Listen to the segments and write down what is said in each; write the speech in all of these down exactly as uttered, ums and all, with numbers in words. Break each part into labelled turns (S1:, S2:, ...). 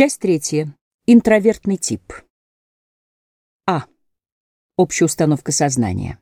S1: Часть третья. Интровертный тип. А. Общая установка сознания.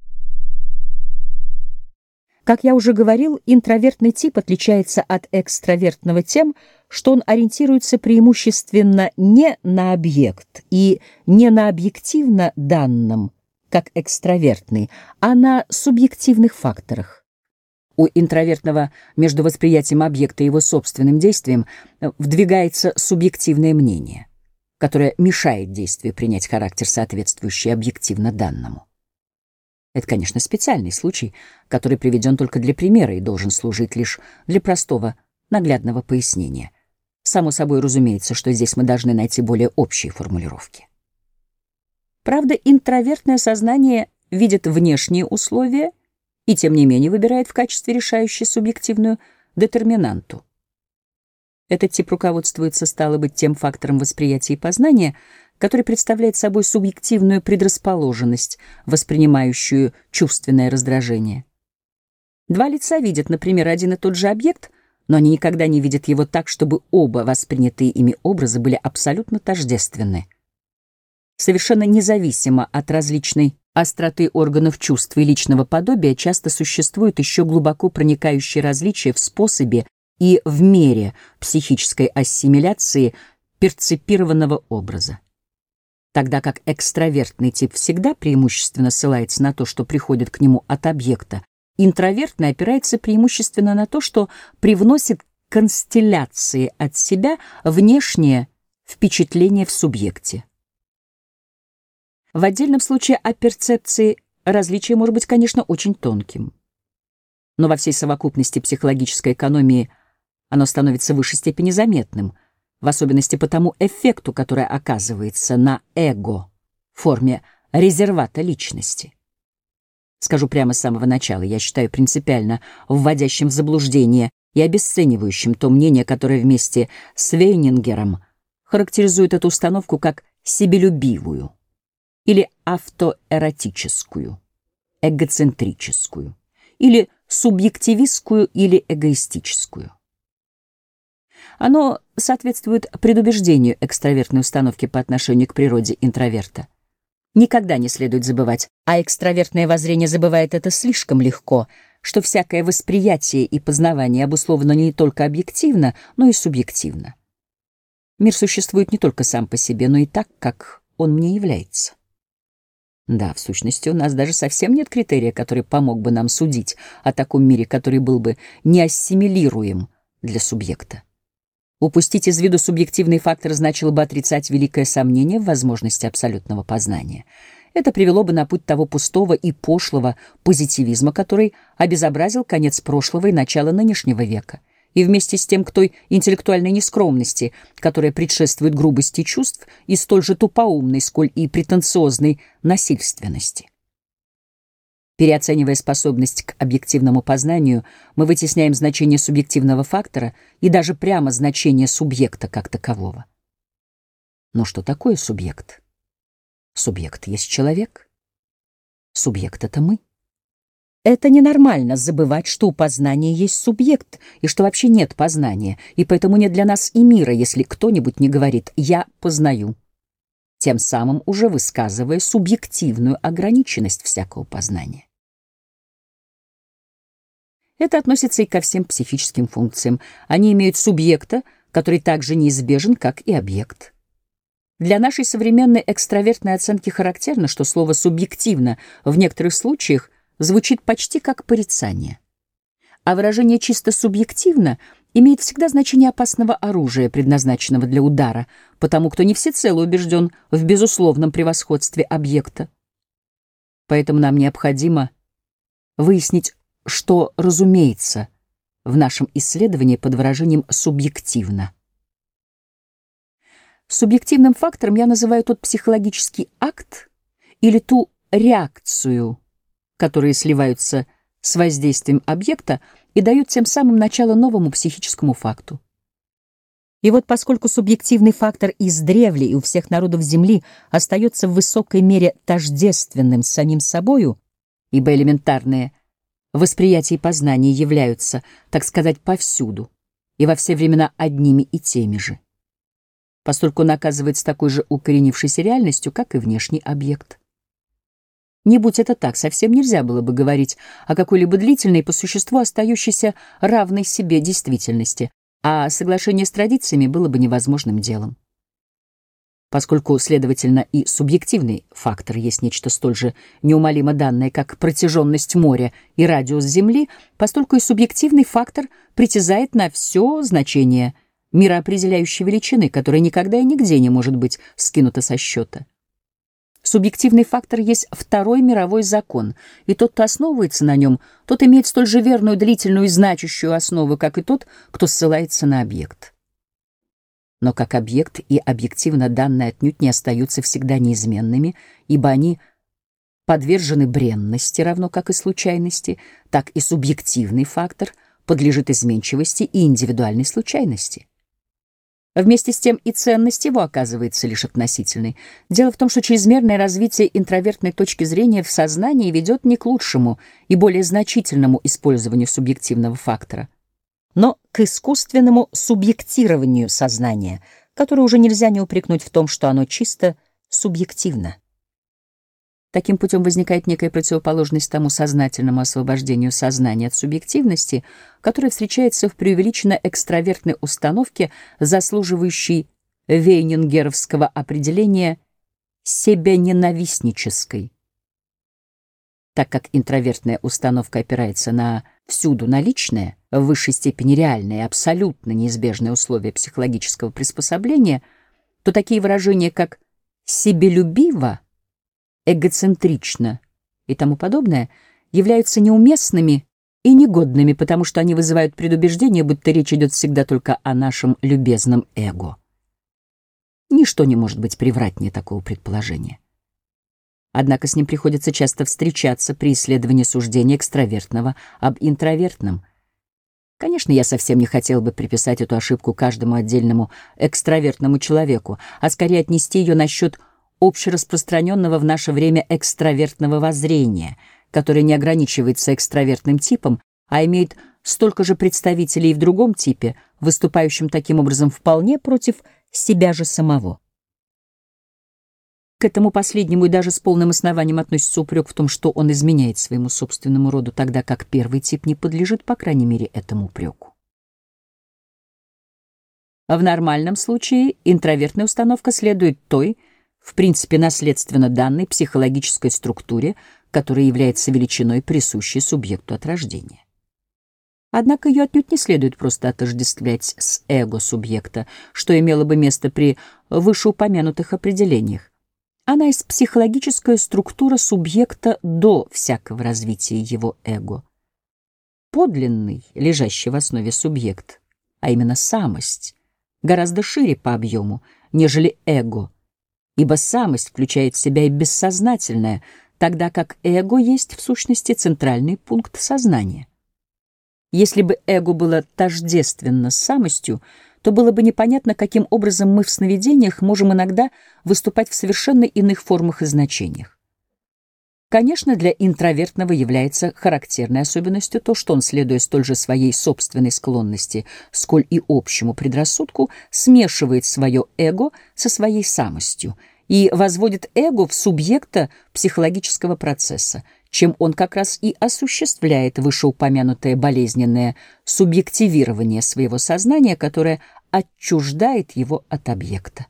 S1: Как я уже говорил, интровертный тип отличается от экстравертного тем, что он ориентируется преимущественно не на объект и не на объективно данном, как экстравертный, а на субъективных факторах. У интровертного между восприятием объекта и его собственным действием вдвигается субъективное мнение, которое мешает действию принять характер, соответствующий объективно данному. Это, конечно, специальный случай, который приведен только для примера и должен служить лишь для простого, наглядного пояснения. Само собой разумеется, что здесь мы должны найти более общие формулировки. Правда, интровертное сознание видит внешние условия и, тем не менее, выбирает в качестве решающей субъективную детерминанту. Этот тип руководствуется, стало быть, тем фактором восприятия и познания, который представляет собой субъективную предрасположенность, воспринимающую чувственное раздражение. Два лица видят, например, один и тот же объект, но они никогда не видят его так, чтобы оба воспринятые ими образы были абсолютно тождественны. Совершенно независимо от различной остроты органов чувств и личного подобия часто существуют еще глубоко проникающие различия в способе и в мере психической ассимиляции перцепированного образа. Тогда как экстравертный тип всегда преимущественно ссылается на то, что приходит к нему от объекта, интровертный опирается преимущественно на то, что привносит констелляции от себя внешнее впечатление в субъекте. В отдельном случае о перцепции различие может быть, конечно, очень тонким. Но во всей совокупности психологической экономии оно становится в высшей степени заметным, в особенности по тому эффекту, который оказывается на эго в форме резервата личности. Скажу прямо с самого начала, я считаю принципиально вводящим в заблуждение и обесценивающим то мнение, которое вместе с Вейнингером характеризует эту установку как себелюбивую или автоэротическую, эгоцентрическую, или субъективистскую или эгоистическую. Оно соответствует предубеждению экстравертной установки по отношению к природе интроверта. Никогда не следует забывать, а экстравертное воззрение забывает это слишком легко, что всякое восприятие и познавание обусловлено не только объективно, но и субъективно. Мир существует не только сам по себе, но и так, как он мне является. Да, в сущности, у нас даже совсем нет критерия, который помог бы нам судить о таком мире, который был бы неассимилируем для субъекта. Упустить из виду субъективный фактор значило бы отрицать великое сомнение в возможности абсолютного познания. Это привело бы на путь того пустого и пошлого позитивизма, который обезобразил конец прошлого и начало нынешнего века, и вместе с тем к той интеллектуальной нескромности, которая предшествует грубости чувств, и столь же тупоумной, сколь и претенциозной насильственности. Переоценивая способность к объективному познанию, мы вытесняем значение субъективного фактора и даже прямо значение субъекта как такового. Но что такое субъект? Субъект есть человек. Субъект — это мы. Это ненормально забывать, что у познания есть субъект, и что вообще нет познания, и поэтому нет для нас и мира, если кто-нибудь не говорит «я познаю», тем самым уже высказывая субъективную ограниченность всякого познания. Это относится и ко всем психическим функциям. Они имеют субъекта, который так же неизбежен, как и объект. Для нашей современной экстравертной оценки характерно, что слово «субъективно» в некоторых случаях звучит почти как порицание. А выражение «чисто субъективно» имеет всегда значение опасного оружия, предназначенного для удара, потому кто не всецело убежден в безусловном превосходстве объекта. Поэтому нам необходимо выяснить, что разумеется в нашем исследовании под выражением «субъективно». Субъективным фактором я называю тот психологический акт или ту реакцию, которые сливаются с воздействием объекта и дают тем самым начало новому психическому факту. И вот поскольку субъективный фактор издревле и у всех народов Земли остается в высокой мере тождественным с самим собою, ибо элементарные восприятия и познания являются, так сказать, повсюду и во все времена одними и теми же, поскольку он оказывается такой же укоренившейся реальностью, как и внешний объект. Не будь это так, совсем нельзя было бы говорить о какой-либо длительной, по существу остающейся равной себе действительности, а соглашение с традициями было бы невозможным делом. Поскольку, следовательно, и субъективный фактор есть нечто столь же неумолимо данное, как протяженность моря и радиус Земли, постольку и субъективный фактор притязает на все значение мироопределяющей величины, которая никогда и нигде не может быть скинута со счета. Субъективный фактор есть второй мировой закон, и тот, кто основывается на нем, тот имеет столь же верную, длительную и значащую основу, как и тот, кто ссылается на объект. Но как объект и объективно данные отнюдь не остаются всегда неизменными, ибо они подвержены бренности, равно как и случайности, так и субъективный фактор подлежит изменчивости и индивидуальной случайности. Вместе с тем и ценность его оказывается лишь относительной. Дело в том, что чрезмерное развитие интровертной точки зрения в сознании ведет не к лучшему и более значительному использованию субъективного фактора, но к искусственному субъектированию сознания, которое уже нельзя не упрекнуть в том, что оно чисто субъективно. Таким путем возникает некая противоположность тому сознательному освобождению сознания от субъективности, которое встречается в преувеличенно экстравертной установке, заслуживающей вейнингеровского определения себяненавистнической. Так как интровертная установка опирается на всюду наличное, в высшей степени реальное и абсолютно неизбежное условие психологического приспособления, то такие выражения, как «себелюбиво», эгоцентрично и тому подобное, являются неуместными и негодными, потому что они вызывают предубеждение, будто речь идет всегда только о нашем любезном эго. Ничто не может быть превратнее такого предположения. Однако с ним приходится часто встречаться при исследовании суждения экстравертного об интровертном. Конечно, я совсем не хотел бы приписать эту ошибку каждому отдельному экстравертному человеку, а скорее отнести ее насчет общераспространенного в наше время экстравертного воззрения, которое не ограничивается экстравертным типом, а имеет столько же представителей и в другом типе, выступающем таким образом вполне против себя же самого. К этому последнему и даже с полным основанием относится упрек в том, что он изменяет своему собственному роду, тогда как первый тип не подлежит, по крайней мере, этому упреку. В нормальном случае интровертная установка следует той, в принципе, наследственно данной психологической структуре, которая является величиной, присущей субъекту от рождения. Однако ее отнюдь не следует просто отождествлять с эго субъекта, что имело бы место при вышеупомянутых определениях. Она есть психологическая структура субъекта до всякого развития его эго. Подлинный, лежащий в основе субъект, а именно самость, гораздо шире по объему, нежели эго, ибо самость включает в себя и бессознательное, тогда как эго есть в сущности центральный пункт сознания. Если бы эго было тождественно с самостью, то было бы непонятно, каким образом мы в сновидениях можем иногда выступать в совершенно иных формах и значениях. Конечно, для интровертного является характерной особенностью то, что он, следуя столь же своей собственной склонности, сколь и общему предрассудку, смешивает свое эго со своей самостью и возводит эго в субъекта психологического процесса, чем он как раз и осуществляет вышеупомянутое болезненное субъективирование своего сознания, которое отчуждает его от объекта.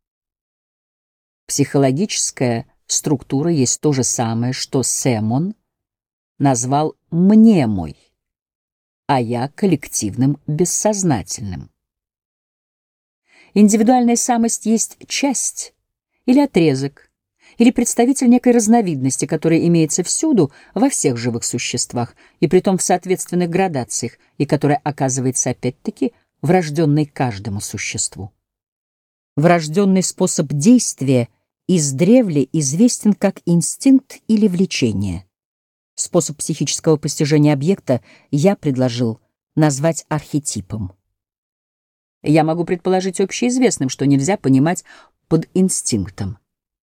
S1: Психологическая структура есть то же самое, что Сэмон назвал мнемой, а я коллективным бессознательным. Индивидуальная самость есть часть или отрезок, или представитель некой разновидности, которая имеется всюду, во всех живых существах, и притом в соответственных градациях, и которая оказывается опять-таки врожденной каждому существу. Врожденный способ действия издревле известен как инстинкт или влечение. Способ психического постижения объекта я предложил назвать архетипом. Я могу предположить общеизвестным, что нельзя понимать под инстинктом.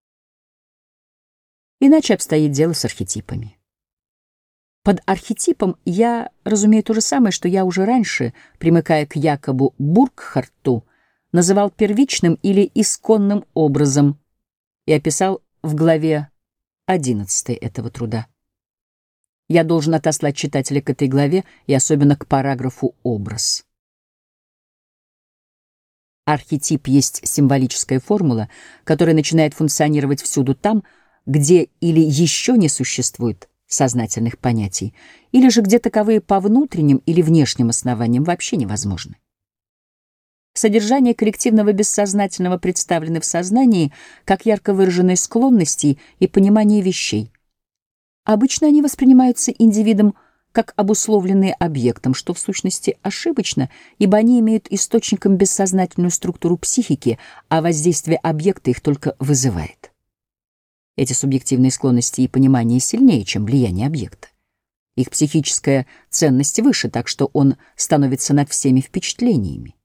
S1: Иначе обстоит дело с архетипами. Под архетипом я разумею то же самое, что я уже раньше, примыкая к Якобу Буркхарту, называл первичным или исконным образом и описал в главе одиннадцатой этого труда. Я должен отослать читателя к этой главе и особенно к параграфу «Образ». Архетип есть символическая формула, которая начинает функционировать всюду там, где или еще не существует сознательных понятий, или же где таковые по внутренним или внешним основаниям вообще невозможны. Содержание коллективного бессознательного представлено в сознании как ярко выраженные склонности и понимание вещей. Обычно они воспринимаются индивидом как обусловленные объектом, что в сущности ошибочно, ибо они имеют источником бессознательную структуру психики, а воздействие объекта их только вызывает. Эти субъективные склонности и понимания сильнее, чем влияние объекта. Их психическая ценность выше, так что он становится над всеми впечатлениями.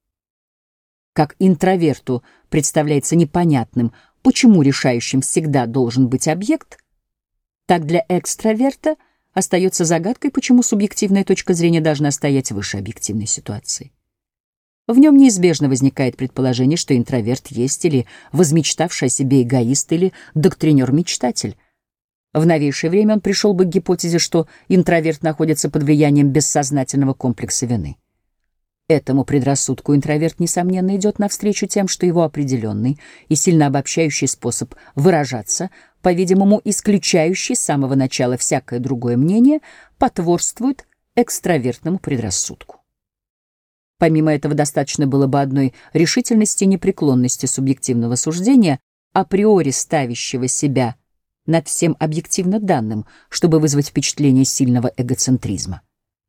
S1: Как интроверту представляется непонятным, почему решающим всегда должен быть объект, так для экстраверта остается загадкой, почему субъективная точка зрения должна стоять выше объективной ситуации. В нем неизбежно возникает предположение, что интроверт есть или возмечтавший о себе эгоист или доктринер-мечтатель. В новейшее время он пришел бы к гипотезе, что интроверт находится под влиянием бессознательного комплекса вины. Этому предрассудку интроверт, несомненно, идет навстречу тем, что его определенный и сильно обобщающий способ выражаться, по-видимому, исключающий с самого начала всякое другое мнение, потворствует экстравертному предрассудку. Помимо этого, достаточно было бы одной решительности и непреклонности субъективного суждения, априори ставящего себя над всем объективно данным, чтобы вызвать впечатление сильного эгоцентризма.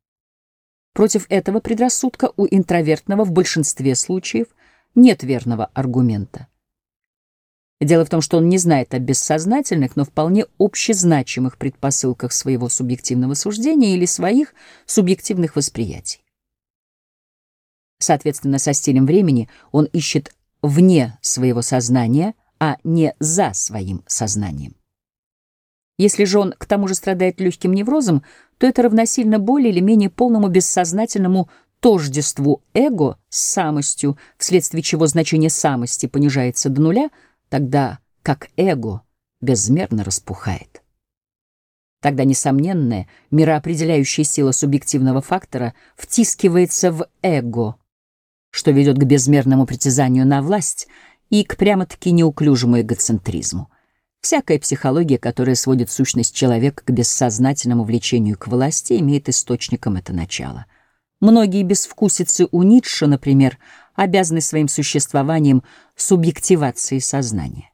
S1: Против этого предрассудка у интровертного в большинстве случаев нет верного аргумента. Дело в том, что он не знает о бессознательных, но вполне общезначимых предпосылках своего субъективного суждения или своих субъективных восприятий. Соответственно, со стилем времени он ищет вне своего сознания, а не за своим сознанием. Если же он к тому же страдает легким неврозом, то это равносильно более или менее полному бессознательному тождеству эго с самостью, вследствие чего значение самости понижается до нуля, тогда как эго безмерно распухает. Тогда несомненная, мироопределяющая сила субъективного фактора втискивается в эго, что ведет к безмерному притязанию на власть и к прямо-таки неуклюжему эгоцентризму. Всякая психология, которая сводит сущность человека к бессознательному влечению к власти, имеет источником это начало. Многие безвкусицы у Ницше, например, обязаны своим существованием субъективации сознания.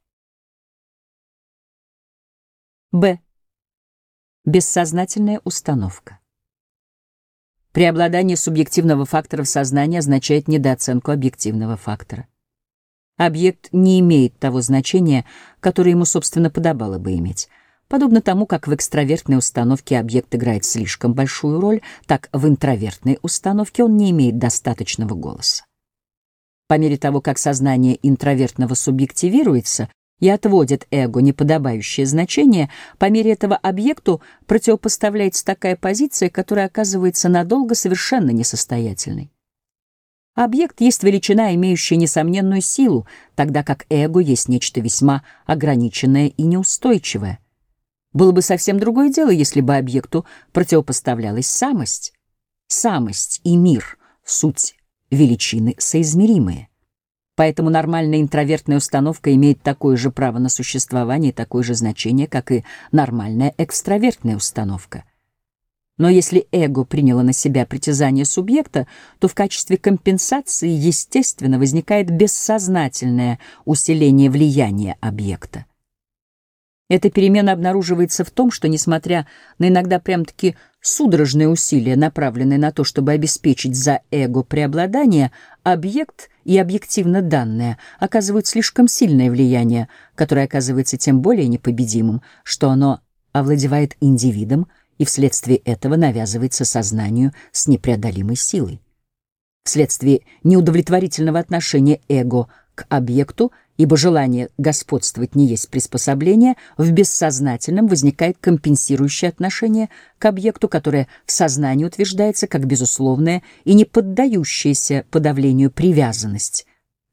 S1: Б. Бессознательная установка. Преобладание субъективного фактора в сознании означает недооценку объективного фактора. Объект не имеет того значения, которое ему, собственно, подобало бы иметь. Подобно тому, как в экстравертной установке объект играет слишком большую роль, так в интровертной установке он не имеет достаточного голоса. По мере того, как сознание интровертного субъективируется и отводит эго неподобающее значение, по мере этого объекту противопоставляется такая позиция, которая оказывается надолго совершенно несостоятельной. Объект есть величина, имеющая несомненную силу, тогда как эго есть нечто весьма ограниченное и неустойчивое. Было бы совсем другое дело, если бы объекту противопоставлялась самость. Самость и мир — суть величины соизмеримые. Поэтому нормальная интровертная установка имеет такое же право на существование и такое же значение, как и нормальная экстравертная установка. Но если эго приняло на себя притязание субъекта, то в качестве компенсации, естественно, возникает бессознательное усиление влияния объекта. Эта перемена обнаруживается в том, что, несмотря на иногда прям-таки судорожные усилия, направленные на то, чтобы обеспечить за эго преобладание, объект и объективно данное оказывают слишком сильное влияние, которое оказывается тем более непобедимым, что оно овладевает индивидом и вследствие этого навязывается сознанию с непреодолимой силой. Вследствие неудовлетворительного отношения эго к объекту, ибо желание господствовать не есть приспособление, в бессознательном возникает компенсирующее отношение к объекту, которое в сознании утверждается как безусловная и не поддающаяся подавлению привязанность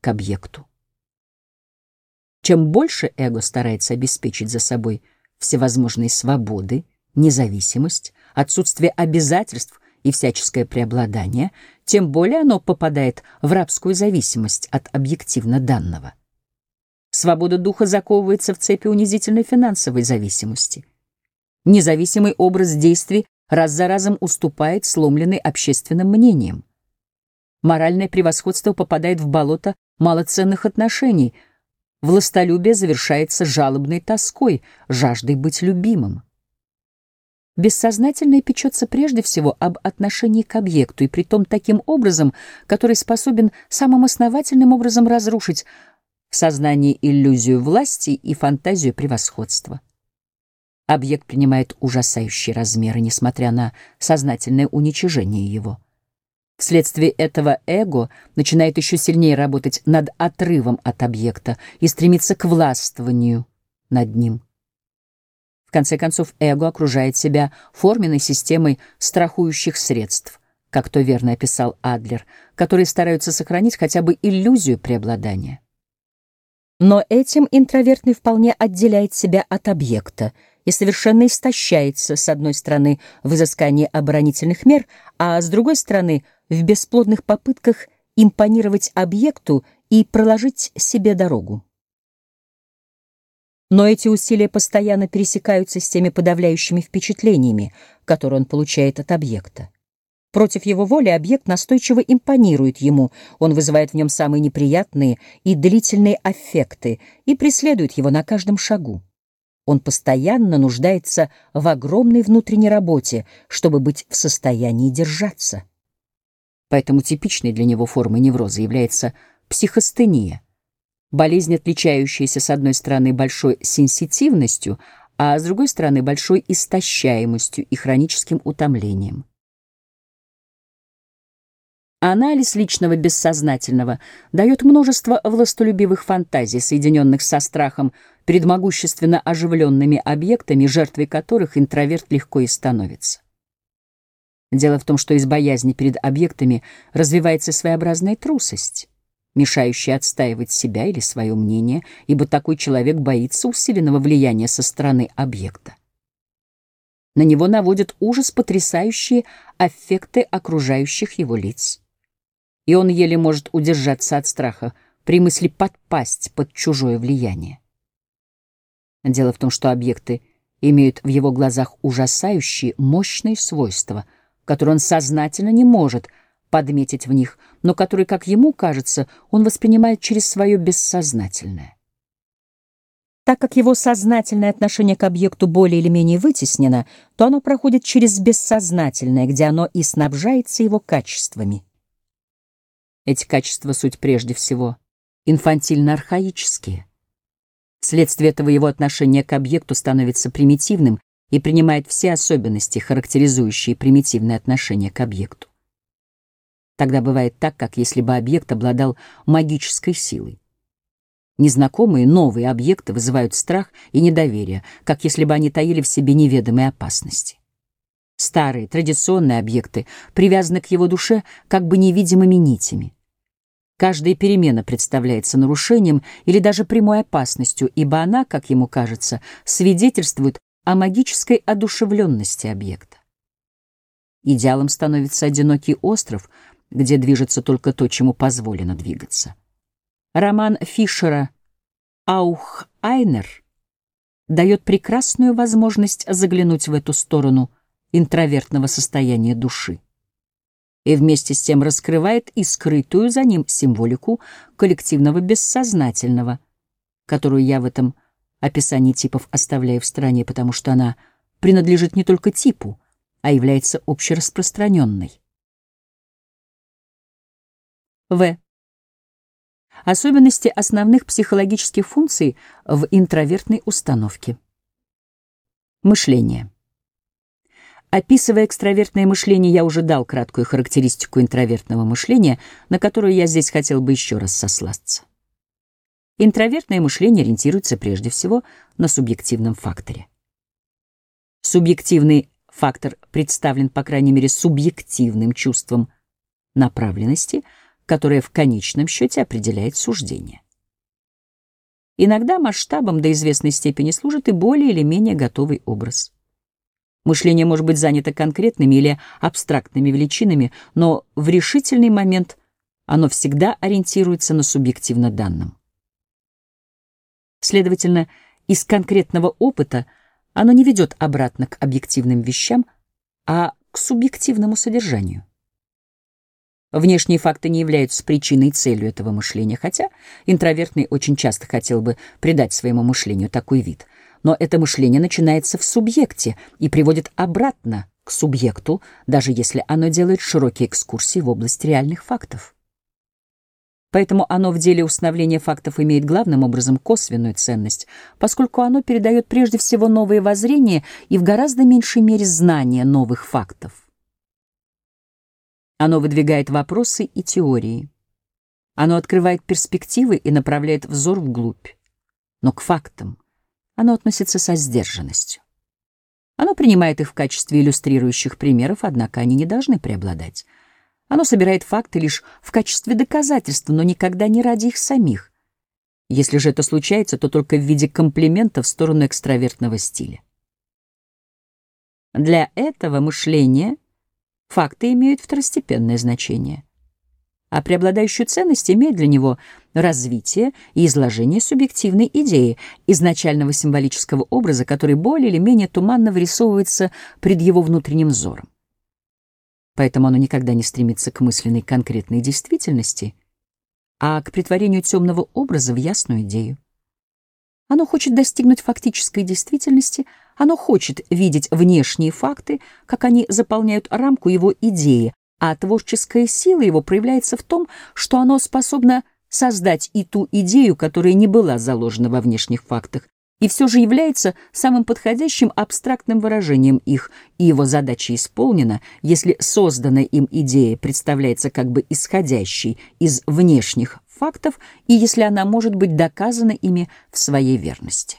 S1: к объекту. Чем больше эго старается обеспечить за собой всевозможные свободы, независимость, отсутствие обязательств и всяческое преобладание, тем более оно попадает в рабскую зависимость от объективно данного. Свобода духа заковывается в цепи унизительной финансовой зависимости. Независимый образ действий раз за разом уступает сломленный общественным мнением. Моральное превосходство попадает в болото малоценных отношений, властолюбие завершается жалобной тоской, жаждой быть любимым. Бессознательное печется прежде всего об отношении к объекту, и притом таким образом, который способен самым основательным образом разрушить в сознании иллюзию власти и фантазию превосходства. Объект принимает ужасающие размеры, несмотря на сознательное уничижение его. Вследствие этого эго начинает еще сильнее работать над отрывом от объекта и стремится к властвованию над ним. В конце концов, эго окружает себя форменной системой страхующих средств, как то верно описал Адлер, которые стараются сохранить хотя бы иллюзию преобладания. Но этим интровертный вполне отделяет себя от объекта и совершенно истощается, с одной стороны, в изыскании оборонительных мер, а с другой стороны, в бесплодных попытках импонировать объекту и проложить себе дорогу. Но эти усилия постоянно пересекаются с теми подавляющими впечатлениями, которые он получает от объекта. Против его воли объект настойчиво импонирует ему, он вызывает в нем самые неприятные и длительные аффекты и преследует его на каждом шагу. Он постоянно нуждается в огромной внутренней работе, чтобы быть в состоянии держаться. Поэтому типичной для него формой невроза является психостения, болезнь, отличающаяся с одной стороны большой сенситивностью, а с другой стороны большой истощаемостью и хроническим утомлением. Анализ личного бессознательного дает множество властолюбивых фантазий, соединенных со страхом перед могущественно оживленными объектами, жертвой которых интроверт легко и становится. Дело в том, что из боязни перед объектами развивается своеобразная трусость, мешающая отстаивать себя или свое мнение, ибо такой человек боится усиленного влияния со стороны объекта. На него наводят ужас потрясающие аффекты окружающих его лиц. И он еле может удержаться от страха при мысли подпасть под чужое влияние. Дело в том, что объекты имеют в его глазах ужасающие, мощные свойства, которые он сознательно не может подметить в них, но которые, как ему кажется, он воспринимает через свое бессознательное. Так как его сознательное отношение к объекту более или менее вытеснено, то оно проходит через бессознательное, где оно и снабжается его качествами. Эти качества суть прежде всего инфантильно-архаические. Вследствие этого его отношение к объекту становится примитивным и принимает все особенности, характеризующие примитивное отношение к объекту. Тогда бывает так, как если бы объект обладал магической силой. Незнакомые новые объекты вызывают страх и недоверие, как если бы они таили в себе неведомые опасности. Старые, традиционные объекты привязаны к его душе как бы невидимыми нитями. Каждая перемена представляется нарушением или даже прямой опасностью, ибо она, как ему кажется, свидетельствует о магической одушевленности объекта. Идеалом становится одинокий остров, где движется только то, чему позволено двигаться. Роман Фишера «Аух-Айнер» дает прекрасную возможность заглянуть в эту сторону интровертного состояния души и вместе с тем раскрывает и скрытую за ним символику коллективного бессознательного, которую я в этом описании типов оставляю в стороне, потому что она принадлежит не только типу, а является общераспространенной. В. Особенности основных психологических функций в интровертной установке. Мышление. Описывая экстравертное мышление, я уже дал краткую характеристику интровертного мышления, на которую я здесь хотел бы еще раз сослаться. Интровертное мышление ориентируется прежде всего на субъективном факторе. Субъективный фактор представлен, по крайней мере, субъективным чувством направленности, которое в конечном счете определяет суждение. Иногда масштабом до известной степени служит и более или менее готовый образ. Мышление может быть занято конкретными или абстрактными величинами, но в решительный момент оно всегда ориентируется на субъективно данном. Следовательно, из конкретного опыта оно не ведет обратно к объективным вещам, а к субъективному содержанию. Внешние факты не являются причиной и целью этого мышления, хотя интровертный очень часто хотел бы придать своему мышлению такой вид. Но это мышление начинается в субъекте и приводит обратно к субъекту, даже если оно делает широкие экскурсии в область реальных фактов. Поэтому оно в деле установления фактов имеет главным образом косвенную ценность, поскольку оно передает прежде всего новые воззрения и в гораздо меньшей мере знания новых фактов. Оно выдвигает вопросы и теории. Оно открывает перспективы и направляет взор вглубь. Но к фактам оно относится со сдержанностью. Оно принимает их в качестве иллюстрирующих примеров, однако они не должны преобладать. Оно собирает факты лишь в качестве доказательства, но никогда не ради их самих. Если же это случается, то только в виде комплимента в сторону экстравертного стиля. Для этого мышления факты имеют второстепенное значение, а преобладающую ценность имеет для него развитие и изложение субъективной идеи, изначального символического образа, который более или менее туманно вырисовывается пред его внутренним взором. Поэтому оно никогда не стремится к мысленной конкретной действительности, а к претворению темного образа в ясную идею. Оно хочет достигнуть фактической действительности, оно хочет видеть внешние факты, как они заполняют рамку его идеи, а творческая сила его проявляется в том, что оно способно создать и ту идею, которая не была заложена во внешних фактах, и все же является самым подходящим абстрактным выражением их, и его задача исполнена, если созданная им идея представляется как бы исходящей из внешних фактов, и если она может быть доказана ими в своей верности.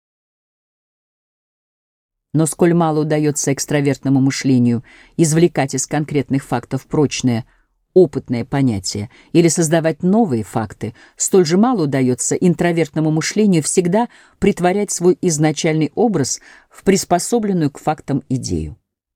S1: Но сколь мало удается экстравертному мышлению извлекать из конкретных фактов прочное, опытное понятие или создавать новые факты, столь же мало удается интровертному мышлению всегда претворять свой изначальный образ в приспособленную к фактам идею.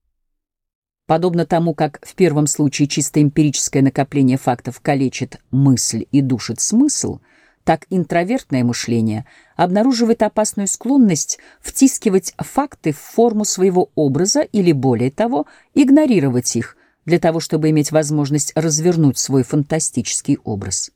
S1: Подобно тому, как в первом случае чисто эмпирическое накопление фактов калечит мысль и душит смысл, так интровертное мышление обнаруживает опасную склонность втискивать факты в форму своего образа или, более того, игнорировать их, для того, чтобы иметь возможность развернуть свой фантастический образ.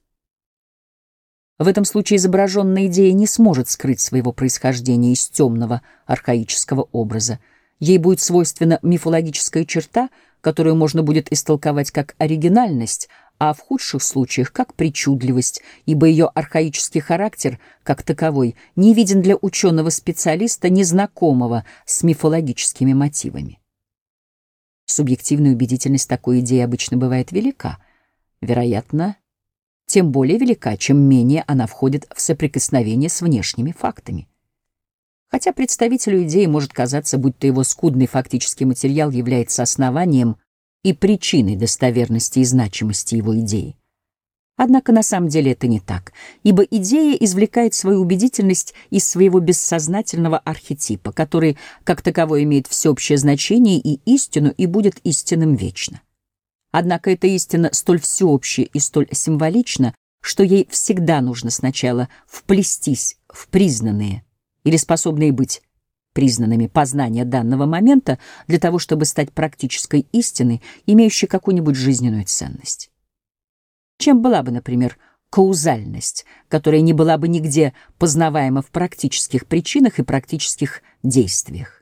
S1: В этом случае изображенная идея не сможет скрыть своего происхождения из темного архаического образа. Ей будет свойственна мифологическая черта, которую можно будет истолковать как оригинальность, а в худших случаях как причудливость, ибо ее архаический характер, как таковой, не виден для ученого-специалиста, незнакомого с мифологическими мотивами. Субъективная убедительность такой идеи обычно бывает велика, вероятно, тем более велика, чем менее она входит в соприкосновение с внешними фактами. Хотя представителю идеи может казаться, будто его скудный фактический материал является основанием и причиной достоверности и значимости его идеи. Однако на самом деле это не так, ибо идея извлекает свою убедительность из своего бессознательного архетипа, который, как таковой, имеет всеобщее значение и истину, и будет истинным вечно. Однако эта истина столь всеобщая и столь символична, что ей всегда нужно сначала вплестись в признанные или способные быть признанными познания данного момента для того, чтобы стать практической истиной, имеющей какую-нибудь жизненную ценность. Чем была бы, например, каузальность, которая не была бы нигде познаваема в практических причинах и практических действиях?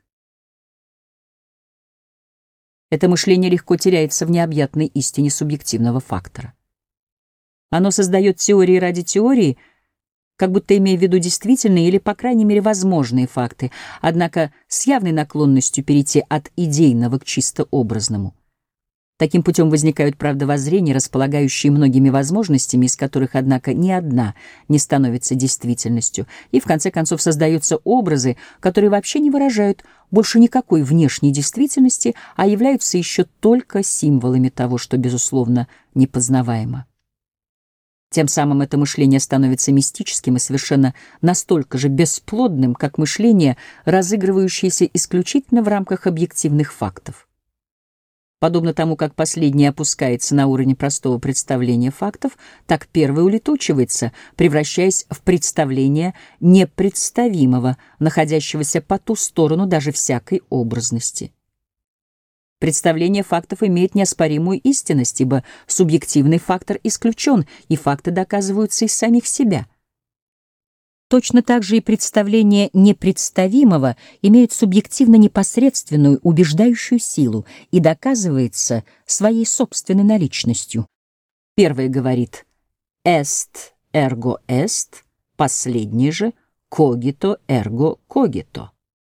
S1: Это мышление легко теряется в необъятной истине субъективного фактора. Оно создает теории ради теории, как будто имея в виду действительные или, по крайней мере, возможные факты, однако с явной наклонностью перейти от идейного к чисто образному. Таким путем возникают правдовоззрения, располагающие многими возможностями, из которых, однако, ни одна не становится действительностью, и, в конце концов, создаются образы, которые вообще не выражают больше никакой внешней действительности, а являются еще только символами того, что, безусловно, непознаваемо. Тем самым это мышление становится мистическим и совершенно настолько же бесплодным, как мышление, разыгрывающееся исключительно в рамках объективных фактов. Подобно тому, как последнее опускается на уровень простого представления фактов, так первое улетучивается, превращаясь в представление непредставимого, находящегося по ту сторону даже всякой образности. Представление фактов имеет неоспоримую истинность, ибо субъективный фактор исключен, и факты доказываются из самих себя. Точно так же и представление непредставимого имеет субъективно-непосредственную убеждающую силу и доказывается своей собственной наличностью. Первое говорит «est ergo est», последнее же «cogito ergo cogito».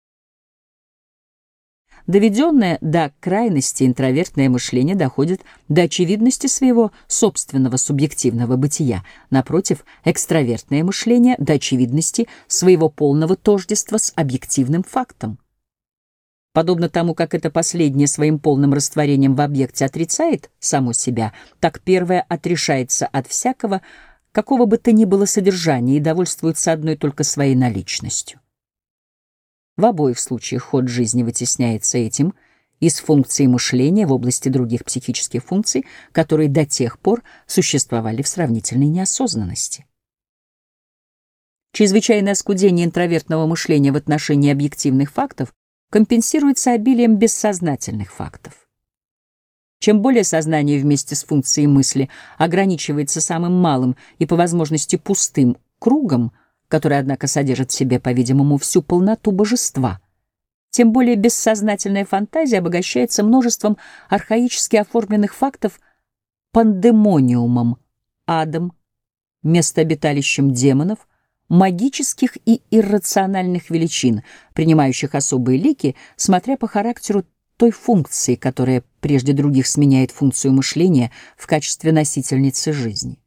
S1: Доведенное до крайности интровертное мышление доходит до очевидности своего собственного субъективного бытия. Напротив, экстравертное мышление — до очевидности своего полного тождества с объективным фактом. Подобно тому, как это последнее своим полным растворением в объекте отрицает само себя, так первое отрешается от всякого, какого бы то ни было содержания, и довольствуется одной только своей наличностью. В обоих случаях ход жизни вытесняется этим из функции мышления в области других психических функций, которые до тех пор существовали в сравнительной неосознанности. Чрезвычайное оскудение интровертного мышления в отношении объективных фактов компенсируется обилием бессознательных фактов. Чем более сознание вместе с функцией мысли ограничивается самым малым и по возможности пустым кругом, который, однако, содержит в себе, по-видимому, всю полноту божества, тем более бессознательная фантазия обогащается множеством архаически оформленных фактов пандемониумом, адом, местообиталищем демонов, магических и иррациональных величин, принимающих особые лики, смотря по характеру той функции, которая прежде других сменяет функцию мышления в качестве носительницы жизни.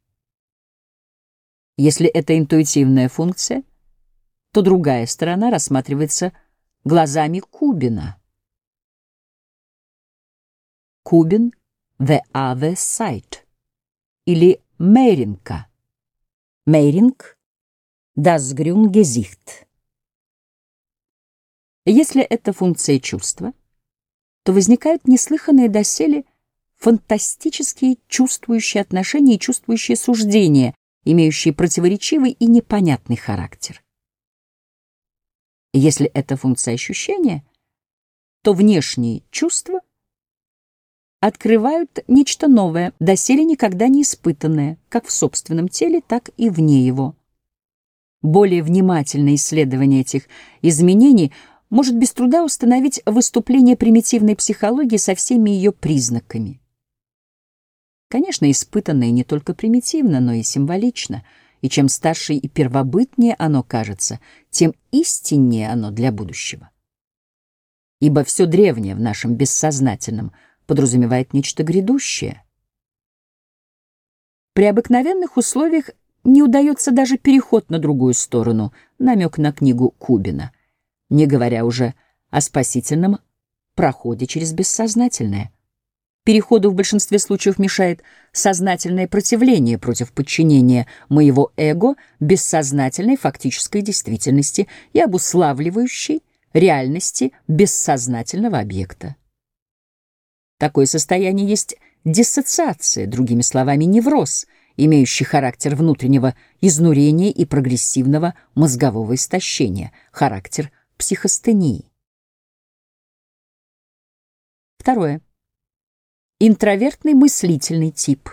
S1: Если это интуитивная функция, то другая сторона рассматривается глазами Кубина. Кубин «the other side» или Мейринка. Мейринг «das Grüngesicht». Если это функция чувства, то возникают неслыханные доселе фантастические чувствующие отношения и чувствующие суждения, имеющие противоречивый и непонятный характер. Если это функция ощущения, то внешние чувства открывают нечто новое, доселе никогда не испытанное, как в собственном теле, так и вне его. Более внимательное исследование этих изменений может без труда установить выступление примитивной психологии со всеми ее признаками. Конечно, испытанное не только примитивно, но и символично, и чем старше и первобытнее оно кажется, тем истиннее оно для будущего. Ибо все древнее в нашем бессознательном подразумевает нечто грядущее. При обыкновенных условиях не удается даже переход на другую сторону, намек на книгу Кубина, не говоря уже о спасительном проходе через бессознательное. Переходу в большинстве случаев мешает сознательное противление против подчинения моего эго бессознательной фактической действительности и обуславливающей реальности бессознательного объекта. Такое состояние есть диссоциация, другими словами, невроз, имеющий характер внутреннего изнурения и прогрессивного мозгового истощения, характер психостении. Второе. Интровертный мыслительный тип.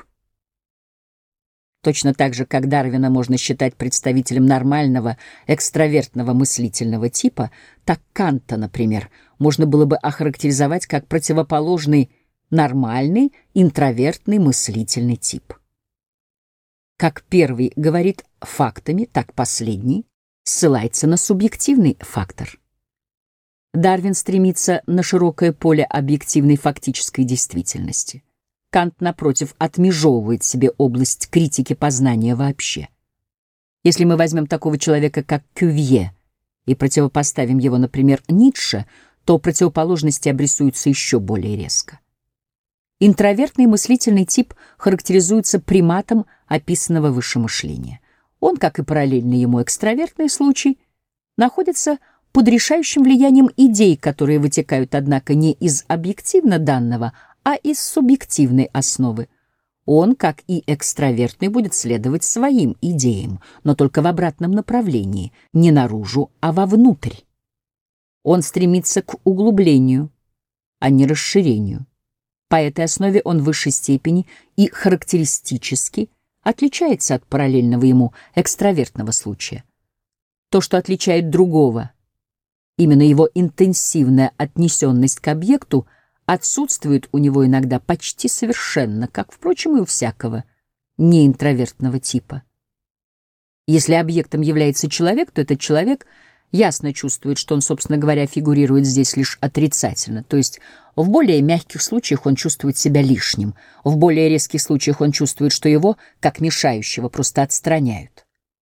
S1: Точно так же, как Дарвина можно считать представителем нормального экстравертного мыслительного типа, так Канта, например, можно было бы охарактеризовать как противоположный нормальный интровертный мыслительный тип. Как первый говорит фактами, так последний ссылается на субъективный фактор. Дарвин стремится на широкое поле объективной фактической действительности. Кант, напротив, отмежевывает себе область критики познания вообще. Если мы возьмем такого человека, как Кювье, и противопоставим его, например, Ницше, то противоположности обрисуются еще более резко. Интровертный мыслительный тип характеризуется приматом описанного выше мышления. Он, как и параллельный ему экстравертный случай, находится под решающим влиянием идей, которые вытекают, однако, не из объективно данного, а из субъективной основы. Он, как и экстравертный, будет следовать своим идеям, но только в обратном направлении, не наружу, а вовнутрь. Он стремится к углублению, а не расширению. По этой основе он в высшей степени и характеристически отличается от параллельного ему экстравертного случая. То, что отличает другого, именно его интенсивная отнесенность к объекту, отсутствует у него иногда почти совершенно, как, впрочем, и у всякого неинтровертного типа. Если объектом является человек, то этот человек ясно чувствует, что он, собственно говоря, фигурирует здесь лишь отрицательно, то есть в более мягких случаях он чувствует себя лишним, в более резких случаях он чувствует, что его, как мешающего, просто отстраняют.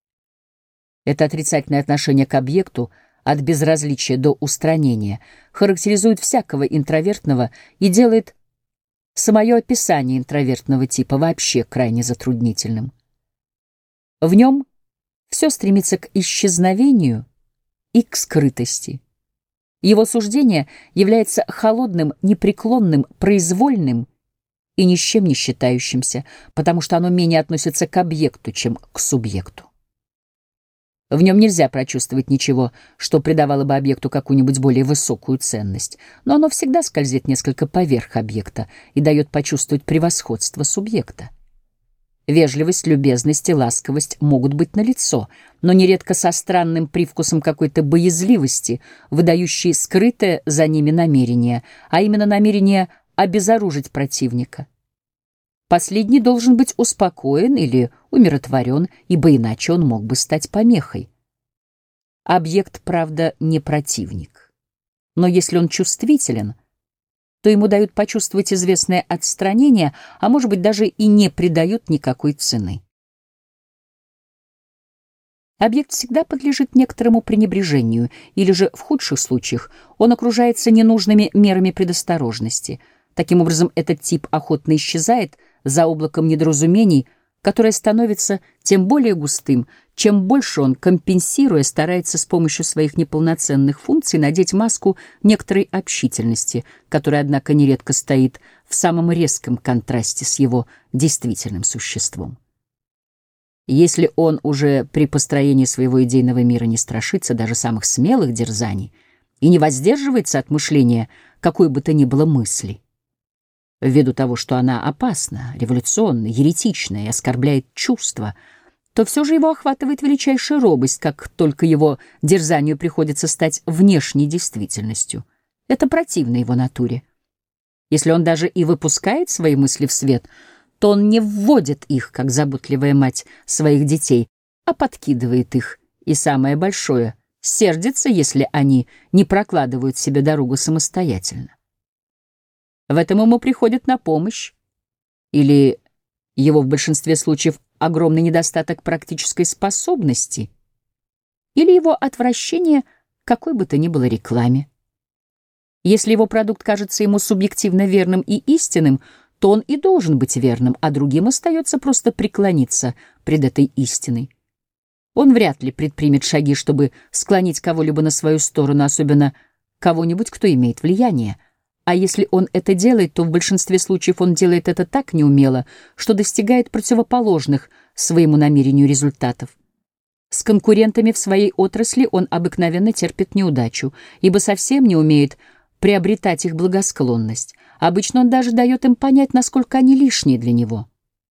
S1: Это отрицательное отношение к объекту от безразличия до устранения характеризует всякого интровертного и делает самое описание интровертного типа вообще крайне затруднительным. В нем все стремится к исчезновению и к скрытости. Его суждение является холодным, непреклонным, произвольным и ни с чем не считающимся, потому что оно менее относится к объекту, чем к субъекту. В нем нельзя прочувствовать ничего, что придавало бы объекту какую-нибудь более высокую ценность, но оно всегда скользит несколько поверх объекта и дает почувствовать превосходство субъекта. Вежливость, любезность и ласковость могут быть налицо, но нередко со странным привкусом какой-то боязливости, выдающей скрытое за ними намерение, а именно намерение обезоружить противника. Последний должен быть успокоен или умиротворен, ибо иначе он мог бы стать помехой. Объект, правда, не противник. Но если он чувствителен, то ему дают почувствовать известное отстранение, а может быть даже и не придают никакой цены. Объект всегда подлежит некоторому пренебрежению, или же, в худших случаях, он окружается ненужными мерами предосторожности. Таким образом, этот тип охотно исчезает за облаком недоразумений, которое становится тем более густым, чем больше он, компенсируя, старается с помощью своих неполноценных функций надеть маску некоторой общительности, которая, однако, нередко стоит в самом резком контрасте с его действительным существом. Если он уже при построении своего идейного мира не страшится даже самых смелых дерзаний и не воздерживается от мышления какой бы то ни было мысли, ввиду того, что она опасна, революционна, еретична и оскорбляет чувства, то все же его охватывает величайшая робость, как только его дерзанию приходится стать внешней действительностью. Это противно его натуре. Если он даже и выпускает свои мысли в свет, то он не вводит их, как заботливая мать своих детей, а подкидывает их, и самое большое — сердится, если они не прокладывают себе дорогу самостоятельно. В этом ему приходит на помощь, или его в большинстве случаев огромный недостаток практической способности, или его отвращение к какой бы то ни было рекламе. Если его продукт кажется ему субъективно верным и истинным, то он и должен быть верным, а другим остается просто преклониться пред этой истиной. Он вряд ли предпримет шаги, чтобы склонить кого-либо на свою сторону, особенно кого-нибудь, кто имеет влияние. А если он это делает, то в большинстве случаев он делает это так неумело, что достигает противоположных своему намерению результатов. С конкурентами в своей отрасли он обыкновенно терпит неудачу, ибо совсем не умеет приобретать их благосклонность. Обычно он даже дает им понять, насколько они лишние для него.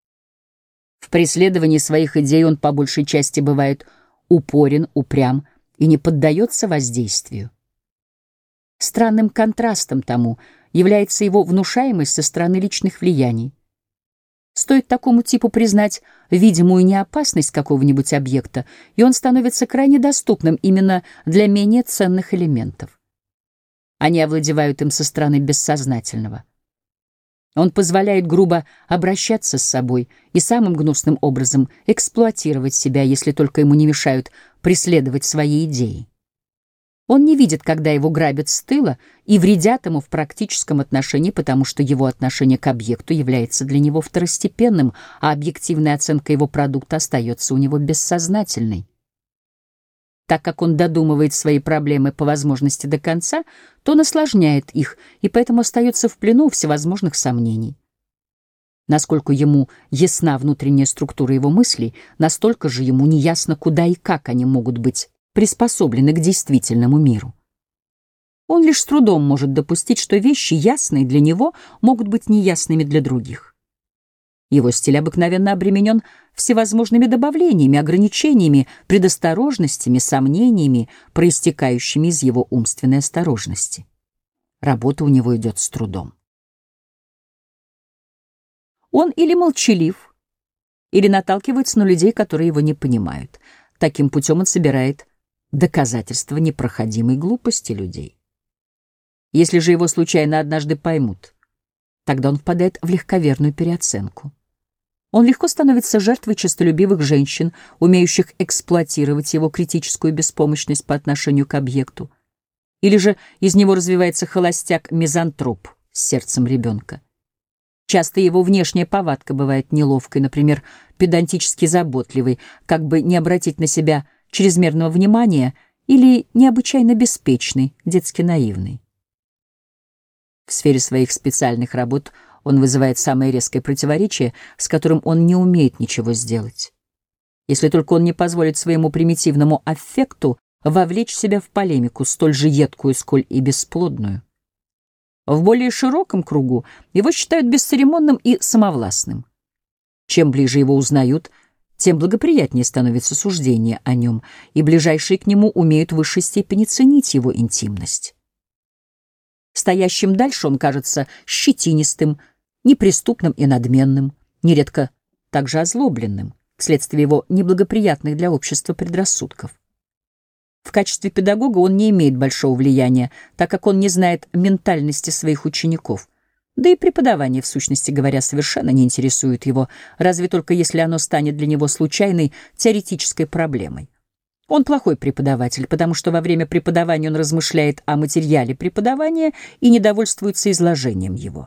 S1: В преследовании своих идей он по большей части бывает упорен, упрям и не поддается воздействию. Странным контрастом тому является его внушаемость со стороны личных влияний. Стоит такому типу признать видимую неопасность какого-нибудь объекта, и он становится крайне доступным именно для менее ценных элементов. Они овладевают им со стороны бессознательного. Он позволяет грубо обращаться с собой и самым гнусным образом эксплуатировать себя, если только ему не мешают преследовать свои идеи. Он не видит, когда его грабят с тыла и вредят ему в практическом отношении, потому что его отношение к объекту является для него второстепенным, а объективная оценка его продукта остается у него бессознательной. Так как он додумывает свои проблемы по возможности до конца, то он осложняет их и поэтому остается в плену всевозможных сомнений. Насколько ему ясна внутренняя структура его мыслей, настолько же ему неясно, куда и как они могут быть приспособлены к действительному миру. Он лишь с трудом может допустить, что вещи, ясные для него, могут быть неясными для других. Его стиль обыкновенно обременен всевозможными добавлениями, ограничениями, предосторожностями, сомнениями, проистекающими из его умственной осторожности. Работа у него идет с трудом. Он или молчалив, или наталкивается на людей, которые его не понимают. Таким путем он собирает доказательства непроходимой глупости людей. Если же его случайно однажды поймут, тогда он впадает в легковерную переоценку. Он легко становится жертвой честолюбивых женщин, умеющих эксплуатировать его критическую беспомощность по отношению к объекту. Или же из него развивается холостяк-мизантроп с сердцем ребенка. Часто его внешняя повадка бывает неловкой, например, педантически заботливой, как бы не обратить на себя чрезмерного внимания, или необычайно беспечный, детски наивный. В сфере своих специальных работ он вызывает самое резкое противоречие, с которым он не умеет ничего сделать. Если только он не позволит своему примитивному аффекту вовлечь себя в полемику, столь же едкую, сколь и бесплодную. В более широком кругу его считают бесцеремонным и самовластным. Чем ближе его узнают, тем благоприятнее становится суждение о нем, и ближайшие к нему умеют в высшей степени ценить его интимность. Стоящим дальше он кажется щетинистым, неприступным и надменным, нередко также озлобленным, вследствие его неблагоприятных для общества предрассудков. В качестве педагога он не имеет большого влияния, так как он не знает ментальности своих учеников. Да и преподавание, в сущности говоря, совершенно не интересует его, разве только если оно станет для него случайной теоретической проблемой. Он плохой преподаватель, потому что во время преподавания он размышляет о материале преподавания и не довольствуется изложением его.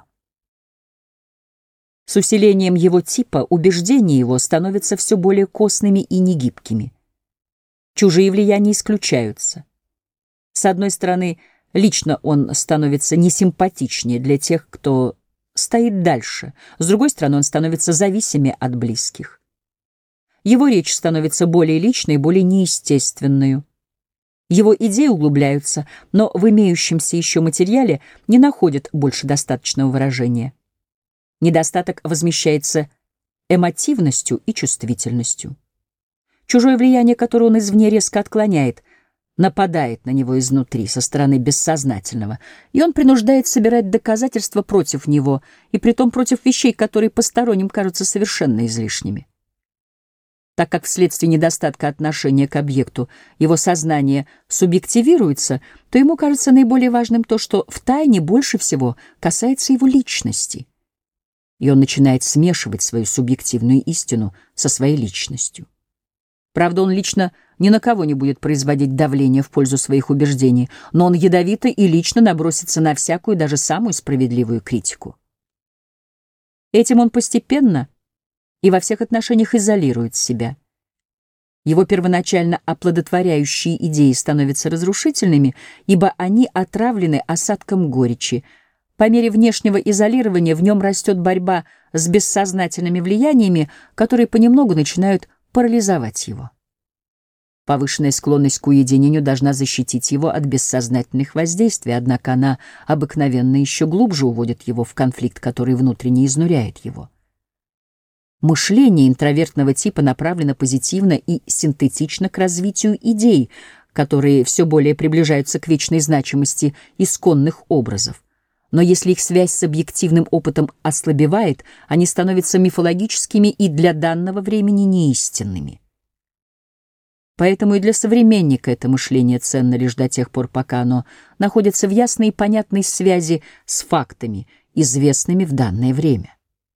S1: С усилением его типа убеждения его становятся все более косными и негибкими. Чужие влияния исключаются. С одной стороны, лично он становится несимпатичнее для тех, кто стоит дальше. С другой стороны, он становится зависимее от близких. Его речь становится более личной и более неестественной. Его идеи углубляются, но в имеющемся еще материале не находят больше достаточного выражения. Недостаток возмещается эмотивностью и чувствительностью. Чужое влияние, которое он извне резко отклоняет, нападает на него изнутри, со стороны бессознательного, и он принуждает собирать доказательства против него, и притом против вещей, которые посторонним кажутся совершенно излишними. Так как вследствие недостатка отношения к объекту его сознание субъективируется, то ему кажется наиболее важным то, что втайне больше всего касается его личности. И он начинает смешивать свою субъективную истину со своей личностью. Правда, он лично ни на кого не будет производить давление в пользу своих убеждений, но он ядовито и лично набросится на всякую, даже самую справедливую критику. Этим он постепенно и во всех отношениях изолирует себя. Его первоначально оплодотворяющие идеи становятся разрушительными, ибо они отравлены осадком горечи. По мере внешнего изолирования в нем растет борьба с бессознательными влияниями, которые понемногу начинают парализовать его. Повышенная склонность к уединению должна защитить его от бессознательных воздействий, однако она обыкновенно еще глубже уводит его в конфликт, который внутренне изнуряет его. Мышление интровертного типа направлено позитивно и синтетично к развитию идей, которые все более приближаются к вечной значимости исконных образов. Но если их связь с объективным опытом ослабевает, они становятся мифологическими и для данного времени неистинными. Поэтому и для современника это мышление ценно лишь до тех пор, пока оно находится в ясной и понятной связи с фактами, известными в данное время.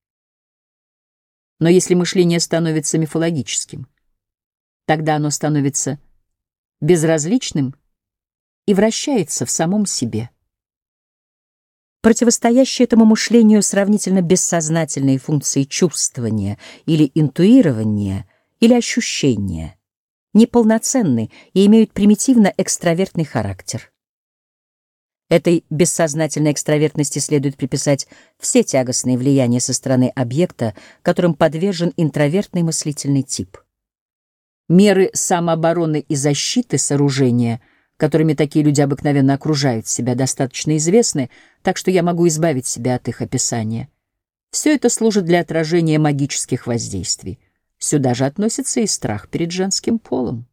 S1: Но если мышление становится мифологическим, тогда оно становится безразличным и вращается в самом себе. Противостоящие этому мышлению сравнительно бессознательные функции чувствования или интуирования или ощущения неполноценны и имеют примитивно-экстравертный характер. Этой бессознательной экстравертности следует приписать все тягостные влияния со стороны объекта, которым подвержен интровертный мыслительный тип. Меры самообороны и защиты сооружения, которыми такие люди обыкновенно окружают себя, достаточно известны, так что я могу избавить себя от их описания. Все это служит для отражения магических воздействий. Сюда же относится и страх перед женским полом.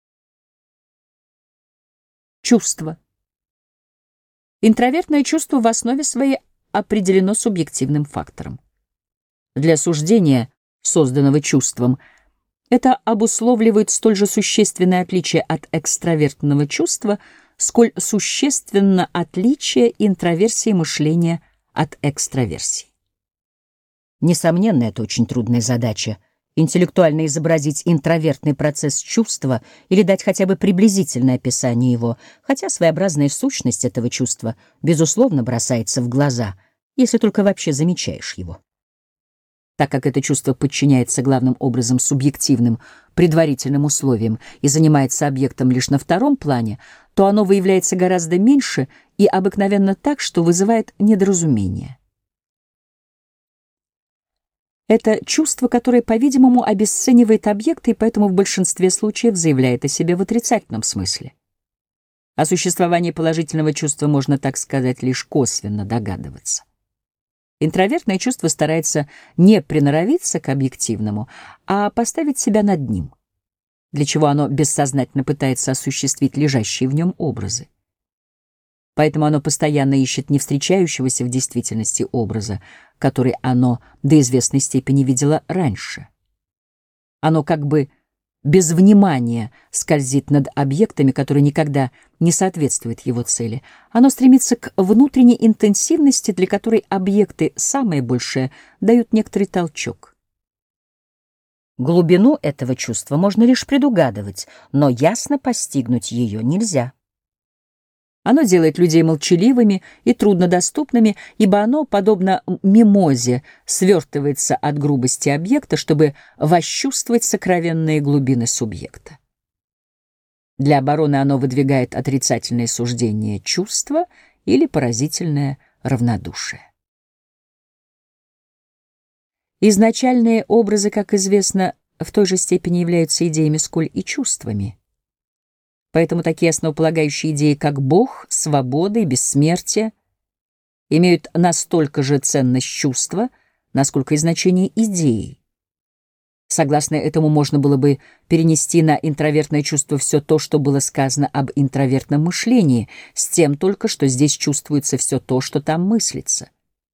S1: Чувство. Интровертное чувство в основе своей определено субъективным фактором. Для суждения, созданного чувством, это обусловливает столь же существенное отличие от экстравертного чувства, сколь существенно отличие интроверсии мышления от экстраверсии. Несомненно, это очень трудная задача — интеллектуально изобразить интровертный процесс чувства или дать хотя бы приблизительное описание его, хотя своеобразная сущность этого чувства, безусловно, бросается в глаза, если только вообще замечаешь его. Так как это чувство подчиняется главным образом субъективным, предварительным условиям и занимается объектом лишь на втором плане, то оно выявляется гораздо меньше и обыкновенно так, что вызывает недоразумение. Это чувство, которое, по-видимому, обесценивает объекты и поэтому в большинстве случаев заявляет о себе в отрицательном смысле. О существовании положительного чувства можно, так сказать, лишь косвенно догадываться. Интровертное чувство старается не приноровиться к объективному, а поставить себя над ним, для чего оно бессознательно пытается осуществить лежащие в нем образы. Поэтому оно постоянно ищет не встречающегося в действительности образа, который оно до известной степени видело раньше. Оно как бы без внимания скользит над объектами, которые никогда не соответствуют его цели. Оно стремится к внутренней интенсивности, для которой объекты, самое большее, дают некоторый толчок. Глубину этого чувства можно лишь предугадывать, но ясно постигнуть ее нельзя. Оно делает людей молчаливыми и труднодоступными, ибо оно, подобно мимозе, свертывается от грубости объекта, чтобы восчувствовать сокровенные глубины субъекта. Для обороны оно выдвигает отрицательное суждение чувства или поразительное равнодушие. Изначальные образы, как известно, в той же степени являются идеями, сколь и чувствами. Поэтому такие основополагающие идеи, как Бог, свобода и бессмертие, имеют настолько же ценность чувства, насколько и значение идеи. Согласно этому, можно было бы перенести на интровертное чувство все то, что было сказано об интровертном мышлении, с тем только, что здесь чувствуется все то, что там мыслится.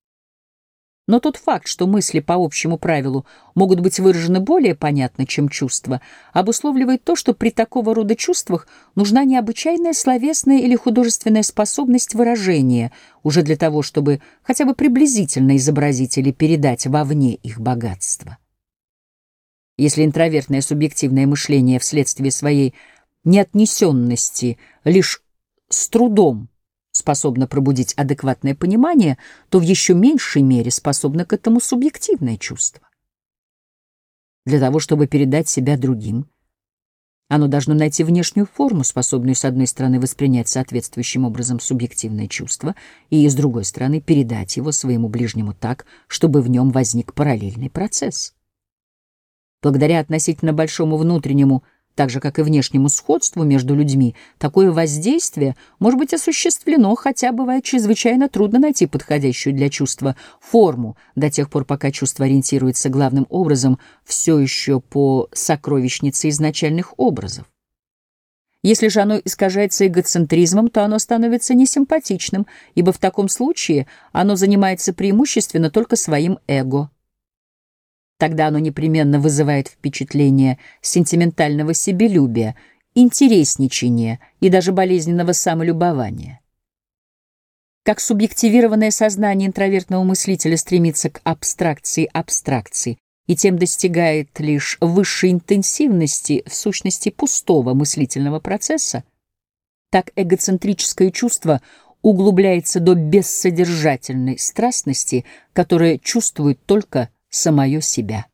S1: Но тот факт, что мысли по общему правилу могут быть выражены более понятно, чем чувства, обусловливает то, что при такого рода чувствах нужна необычайная словесная или художественная способность выражения, уже для того, чтобы хотя бы приблизительно изобразить или передать вовне их богатство. Если интровертное субъективное мышление вследствие своей неотнесенности лишь с трудом способна пробудить адекватное понимание, то в еще меньшей мере способна к этому субъективное чувство. Для того, чтобы передать себя другим, оно должно найти внешнюю форму, способную, с одной стороны, воспринять соответствующим образом субъективное чувство, и, с другой стороны, передать его своему ближнему так, чтобы в нем возник параллельный процесс. Благодаря относительно большому внутреннему, так же, как и внешнему сходству между людьми, такое воздействие может быть осуществлено, хотя бывает чрезвычайно трудно найти подходящую для чувства форму, до тех пор, пока чувство ориентируется главным образом все еще по сокровищнице изначальных образов. Если же оно искажается эгоцентризмом, то оно становится несимпатичным, ибо в таком случае оно занимается преимущественно только своим эго. Тогда оно непременно вызывает впечатление сентиментального себелюбия, интересничания и даже болезненного самолюбования. Как субъективированное сознание интровертного мыслителя стремится к абстракции абстракций и тем достигает лишь высшей интенсивности, в сущности пустого мыслительного процесса, так эгоцентрическое чувство углубляется до бессодержательной страстности, которая чувствует только самое себя.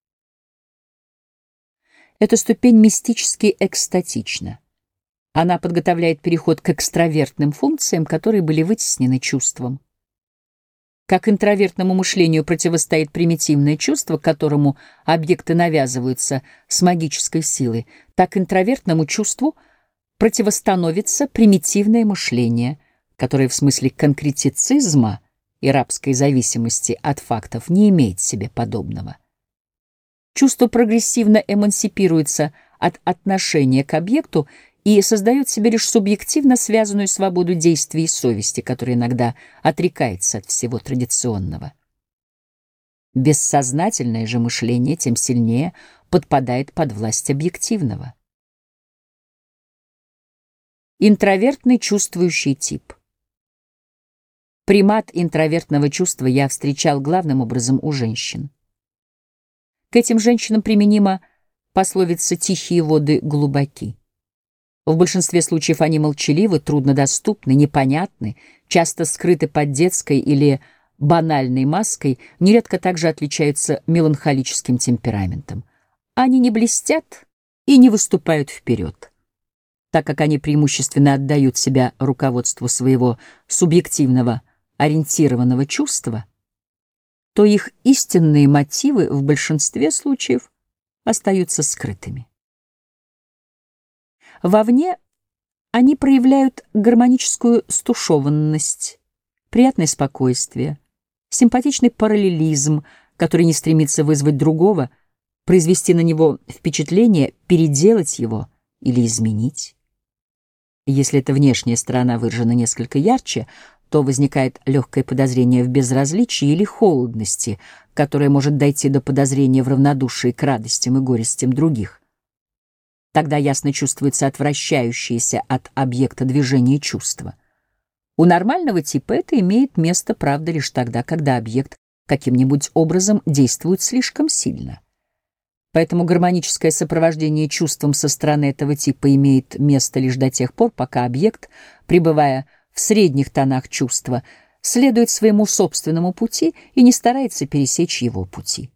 S1: Эта ступень мистически экстатична. Она подготовляет переход к экстравертным функциям, которые были вытеснены чувством. Как интровертному мышлению противостоит примитивное чувство, к которому объекты навязываются с магической силой, так интровертному чувству противостановится примитивное мышление, которое в смысле конкретицизма и рабской зависимости от фактов не имеет себе подобного. Чувство прогрессивно эмансипируется от отношения к объекту и создает себе лишь субъективно связанную свободу действий и совести, которая иногда отрекается от всего традиционного. Бессознательное же мышление тем сильнее подпадает под власть объективного. Интровертный чувствующий тип. Примат интровертного чувства я встречал главным образом у женщин. К этим женщинам применима пословица «тихие воды глубоки». В большинстве случаев они молчаливы, труднодоступны, непонятны, часто скрыты под детской или банальной маской, нередко также отличаются меланхолическим темпераментом. Они не блестят и не выступают вперед. Так как они преимущественно отдают себя руководству своего субъективного ориентированного чувства, то их истинные мотивы в большинстве случаев остаются скрытыми. Вовне они проявляют гармоническую стушеванность, приятное спокойствие, симпатичный параллелизм, который не стремится вызвать другого, произвести на него впечатление, переделать его или изменить. Если эта внешняя сторона выражена несколько ярче, то возникает легкое подозрение в безразличии или холодности, которое может дойти до подозрения в равнодушии к радостям и горестям других. Тогда ясно чувствуется отвращающееся от объекта движения чувства. У нормального типа это имеет место, правда, лишь тогда, когда объект каким-нибудь образом действует слишком сильно. Поэтому гармоническое сопровождение чувством со стороны этого типа имеет место лишь до тех пор, пока объект, пребывая в средних тонах чувства, следует своему собственному пути и не старается пересечь его пути.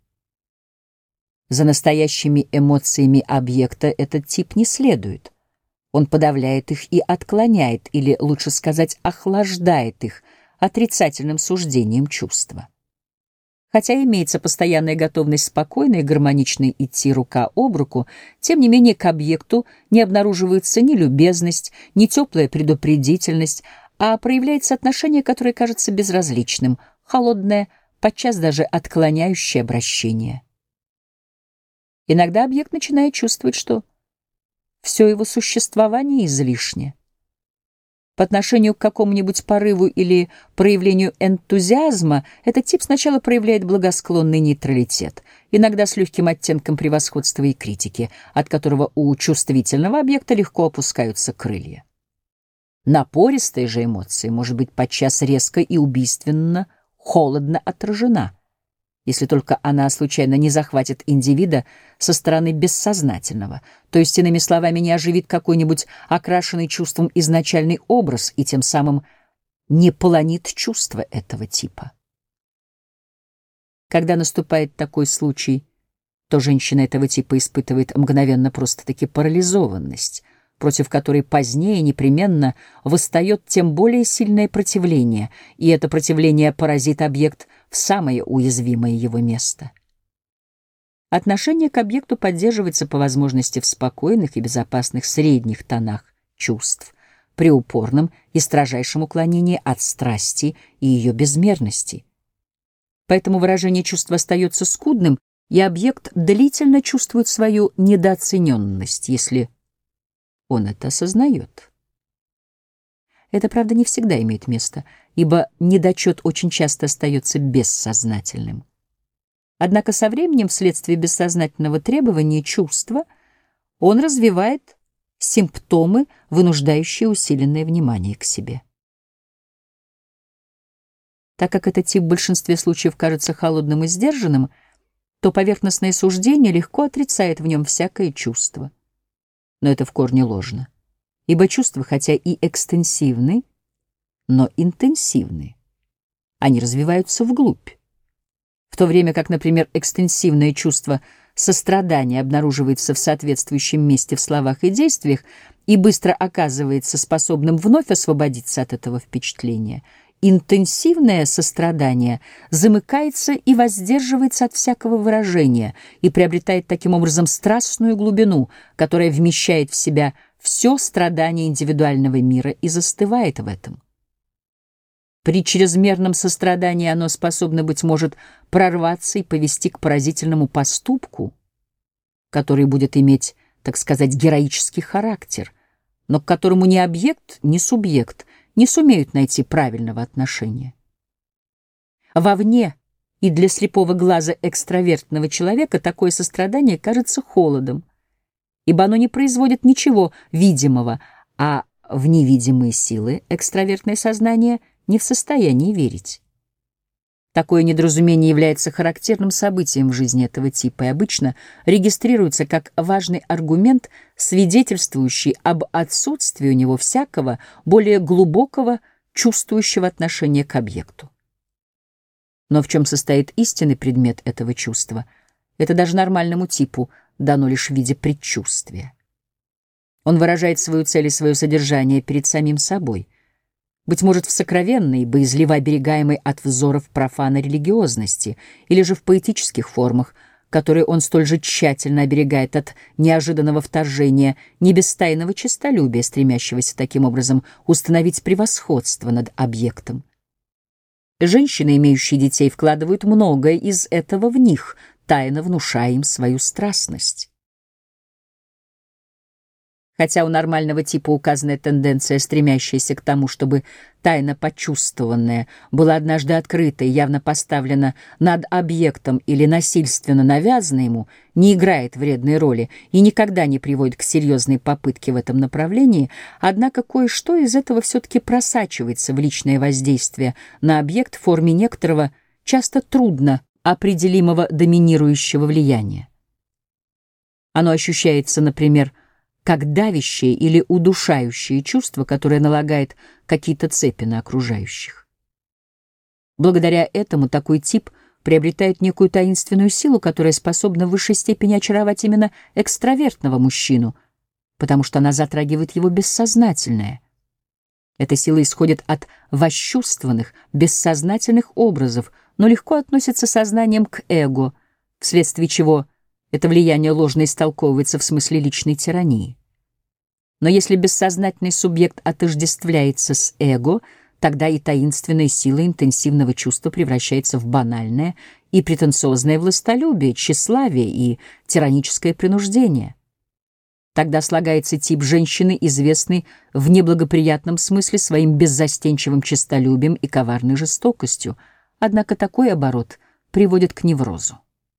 S1: За настоящими эмоциями объекта этот тип не следует. Он подавляет их и отклоняет, или, лучше сказать, охлаждает их отрицательным суждением чувства. Хотя имеется постоянная готовность спокойно и гармонично идти рука об руку, тем не менее к объекту не обнаруживается ни любезность, ни теплая предупредительность, а проявляется отношение, которое кажется безразличным, холодное, подчас даже отклоняющее обращение. Иногда объект начинает чувствовать, что все его существование излишне. По отношению к какому-нибудь порыву или проявлению энтузиазма этот тип сначала проявляет благосклонный нейтралитет, иногда с легким оттенком превосходства и критики, от которого у чувствительного объекта легко опускаются крылья. Напористая же эмоция может быть подчас резко и убийственно холодно отражена, если только она случайно не захватит индивида со стороны бессознательного, то есть, иными словами, не оживит какой-нибудь окрашенный чувством изначальный образ и тем самым не полонит чувства этого типа. Когда наступает такой случай, то женщина этого типа испытывает мгновенно просто-таки парализованность, против которой позднее непременно восстает тем более сильное противление, и это противление поразит объект в самое уязвимое его место. Отношение к объекту поддерживается по возможности в спокойных и безопасных средних тонах чувств, при упорном и строжайшем уклонении от страсти и ее безмерности. Поэтому выражение чувства остается скудным, и объект длительно чувствует свою недооцененность, если он это осознает. Это, правда, не всегда имеет место, ибо недочет очень часто остается бессознательным. Однако со временем, вследствие бессознательного требования чувства, он развивает симптомы, вынуждающие усиленное внимание к себе. Так как этот тип в большинстве случаев кажется холодным и сдержанным, то поверхностное суждение легко отрицает в нем всякое чувство. Но это в корне ложно. ибо чувства, хотя и экстенсивны, но интенсивны. Они развиваются вглубь. В то время как, например, экстенсивное чувство сострадания обнаруживается в соответствующем месте в словах и действиях и быстро оказывается способным вновь освободиться от этого впечатления, интенсивное сострадание замыкается и воздерживается от всякого выражения и приобретает таким образом страстную глубину, которая вмещает в себя все страдание индивидуального мира и застывает в этом. При чрезмерном сострадании оно способно, быть может, прорваться и повести к поразительному поступку, который будет иметь, так сказать, героический характер, но к которому ни объект, ни субъект не сумеют найти правильного отношения. Вовне и для слепого глаза экстравертного человека такое сострадание кажется холодом, ибо оно не производит ничего видимого, а в невидимые силы экстравертное сознание не в состоянии верить. Такое недоразумение является характерным событием в жизни этого типа и обычно регистрируется как важный аргумент, свидетельствующий об отсутствии у него всякого более глубокого чувствующего отношения к объекту. Но в чем состоит истинный предмет этого чувства, это даже нормальному типу дано лишь в виде предчувствия. Он выражает свою цель и свое содержание перед самим собой, быть может, в сокровенной, боязливо оберегаемой от взоров профана религиозности, или же в поэтических формах, которые он столь же тщательно оберегает от неожиданного вторжения, не без тайного честолюбия, стремящегося таким образом установить превосходство над объектом. Женщины, имеющие детей, вкладывают многое из этого в них, тайно внушая им свою страстность. Хотя у нормального типа указанная тенденция, стремящаяся к тому, чтобы тайно почувствованное было однажды открыто и явно поставлено над объектом или насильственно навязано ему, не играет вредной роли и никогда не приводит к серьезной попытке в этом направлении, однако кое-что из этого все-таки просачивается в личное воздействие на объект в форме некоторого, часто трудно определимого доминирующего влияния. Оно ощущается, например, как давящее или удушающее чувство, которое налагает какие-то цепи на окружающих. Благодаря этому такой тип приобретает некую таинственную силу, которая способна в высшей степени очаровать именно экстравертного мужчину, потому что она затрагивает его бессознательное. Эта сила исходит от восчувствованных, бессознательных образов, но легко относится сознанием к эго, вследствие чего это влияние ложно истолковывается в смысле личной тирании. Но если бессознательный субъект отождествляется с эго, тогда и таинственная сила интенсивного чувства превращается в банальное и претенциозное властолюбие, тщеславие и тираническое принуждение. Тогда слагается тип женщины, известный в неблагоприятном смысле своим беззастенчивым честолюбием и коварной жестокостью, однако такой оборот приводит к неврозу.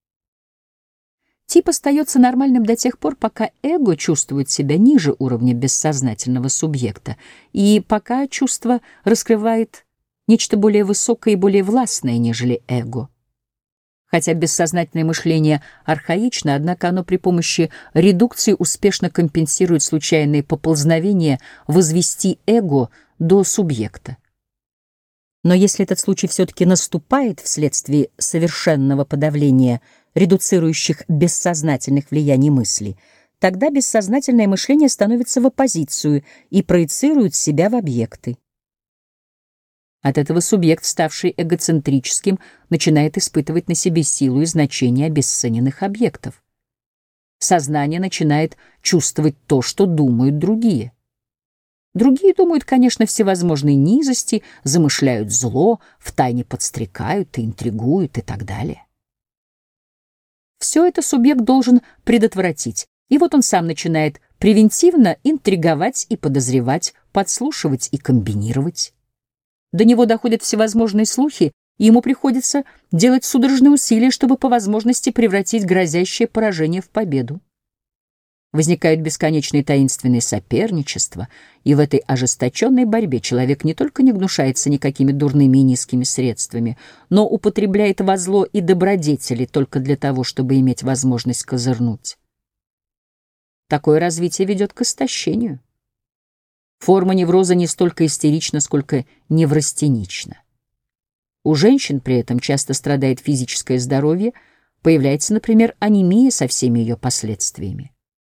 S1: Тип остается нормальным до тех пор, пока эго чувствует себя ниже уровня бессознательного субъекта, и пока чувство раскрывает нечто более высокое и более властное, нежели эго. Хотя бессознательное мышление архаично, однако оно при помощи редукции успешно компенсирует случайные поползновения возвести эго до субъекта. Но если этот случай все-таки наступает вследствие совершенного подавления редуцирующих бессознательных влияний мысли, тогда бессознательное мышление становится в оппозицию и проецирует себя в объекты. От этого субъект, ставший эгоцентрическим, начинает испытывать на себе силу и значение обесцененных объектов. Сознание начинает чувствовать то, что думают другие. Другие думают, конечно, всевозможные низости, замышляют зло, втайне подстрекают и интригуют и так далее. Все это субъект должен предотвратить, и вот он сам начинает превентивно интриговать и подозревать, подслушивать и комбинировать. До него доходят всевозможные слухи, и ему приходится делать судорожные усилия, чтобы по возможности превратить грозящее поражение в победу. Возникают бесконечные таинственные соперничества, и в этой ожесточенной борьбе человек не только не гнушается никакими дурными и низкими средствами, но употребляет во зло и добродетели только для того, чтобы иметь возможность козырнуть. Такое развитие ведет к истощению. Форма невроза не столько истерична, сколько неврастенична. У женщин при этом часто страдает физическое здоровье, появляется, например, анемия со всеми ее последствиями.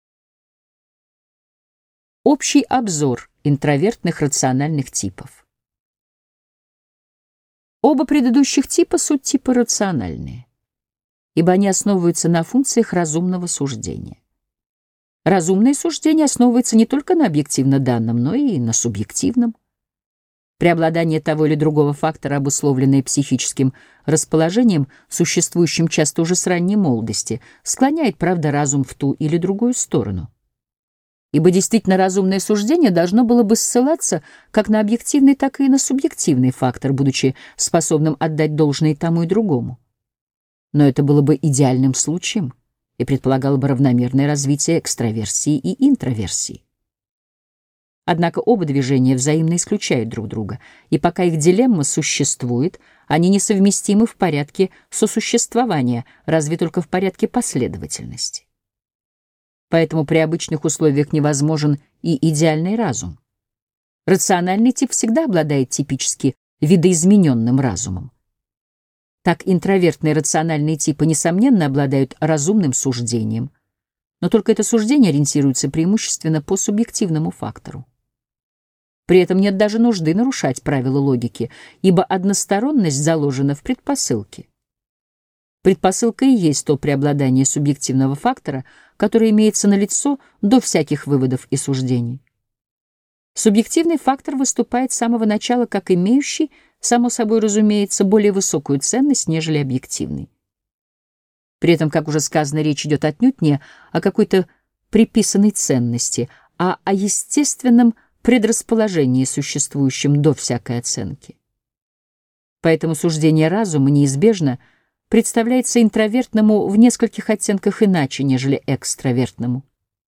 S1: Общий обзор интровертных рациональных типов. Оба предыдущих типа — суть типы рациональные, ибо они основываются на функциях разумного суждения. Разумное суждение основывается не только на объективно данном, но и на субъективном. Преобладание того или другого фактора, обусловленное психическим расположением, существующим часто уже с ранней молодости, склоняет, правда, разум в ту или другую сторону. Ибо действительно разумное суждение должно было бы ссылаться как на объективный, так и на субъективный фактор, будучи способным отдать должное и тому, и другому. Но это было бы идеальным случаем и предполагало бы равномерное развитие экстраверсии и интроверсии. Однако оба движения взаимно исключают друг друга, и пока их дилемма существует, они несовместимы в порядке сосуществования, разве только в порядке последовательности. Поэтому при обычных условиях невозможен и идеальный разум. Рациональный тип всегда обладает типически видоизмененным разумом. Так интровертные рациональные типы, несомненно, обладают разумным суждением, но только это суждение ориентируется преимущественно по субъективному фактору. При этом нет даже нужды нарушать правила логики, ибо односторонность заложена в предпосылке. Предпосылка и есть то преобладание субъективного фактора, которое имеется налицо до всяких выводов и суждений. Субъективный фактор выступает с самого начала как имеющий, само собой разумеется, более высокую ценность, нежели объективный. При этом, как уже сказано, речь идет отнюдь не о какой-то приписанной ценности, а о естественном предрасположении, существующем до всякой оценки. Поэтому суждение разума неизбежно представляется интровертному в нескольких оттенках иначе, нежели экстравертному.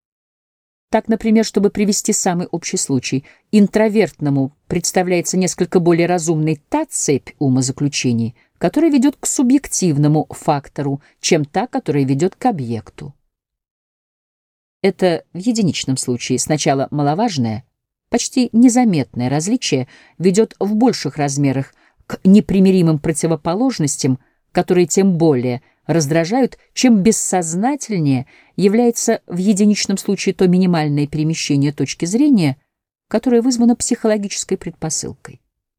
S1: Так, например, чтобы привести самый общий случай, интровертному представляется несколько более разумной та цепь умозаключений, которая ведет к субъективному фактору, чем та, которая ведет к объекту. Это в единичном случае сначала маловажное, почти незаметное различие ведет в больших размерах к непримиримым противоположностям, которые тем более раздражают, чем бессознательнее является в единичном случае то минимальное перемещение точки зрения, которое вызвано психологической предпосылкой.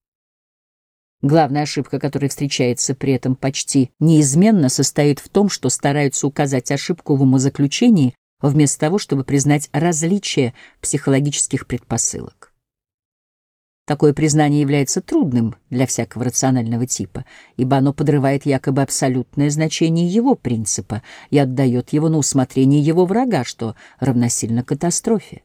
S1: Главная ошибка, которая встречается при этом почти неизменно, состоит в том, что стараются указать ошибку в умозаключении вместо того, чтобы признать различие психологических предпосылок. Такое признание является трудным для всякого рационального типа, ибо оно подрывает якобы абсолютное значение его принципа и отдает его на усмотрение его врага, что равносильно катастрофе.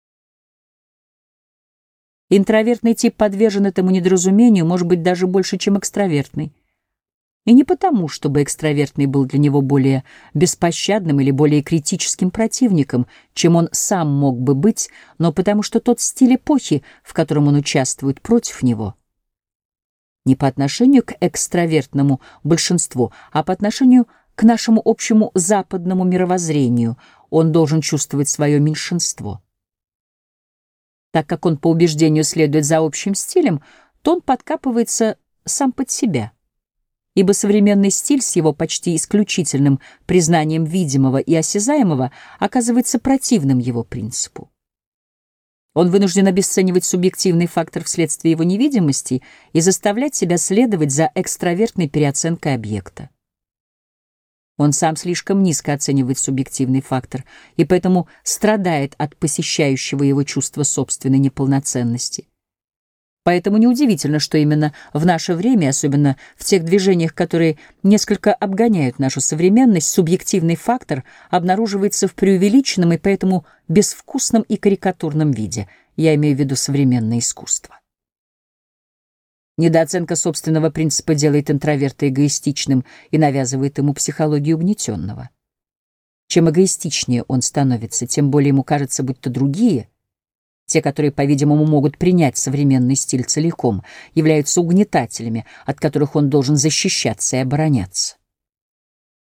S1: Интровертный тип подвержен этому недоразумению, может быть, даже больше, чем экстравертный. И не потому, чтобы экстравертный был для него более беспощадным или более критическим противником, чем он сам мог бы быть, но потому что тот стиль эпохи, в котором он участвует, против него. Не по отношению к экстравертному большинству, а по отношению к нашему общему западному мировоззрению он должен чувствовать свое меньшинство. Так как он по убеждению следует за общим стилем, то он подкапывается сам под себя. Ибо современный стиль с его почти исключительным признанием видимого и осязаемого оказывается противным его принципу. Он вынужден обесценивать субъективный фактор вследствие его невидимости и заставлять себя следовать за экстравертной переоценкой объекта. Он сам слишком низко оценивает субъективный фактор и поэтому страдает от посещающего его чувства собственной неполноценности. Поэтому неудивительно, что именно в наше время, особенно в тех движениях, которые несколько обгоняют нашу современность, субъективный фактор обнаруживается в преувеличенном и поэтому безвкусном и карикатурном виде. Я имею в виду современное искусство. Недооценка собственного принципа делает интроверта эгоистичным и навязывает ему психологию угнетенного. Чем эгоистичнее он становится, тем более ему кажется, будто другие — те, которые, по-видимому, могут принять современный стиль целиком, являются угнетателями, от которых он должен защищаться и обороняться.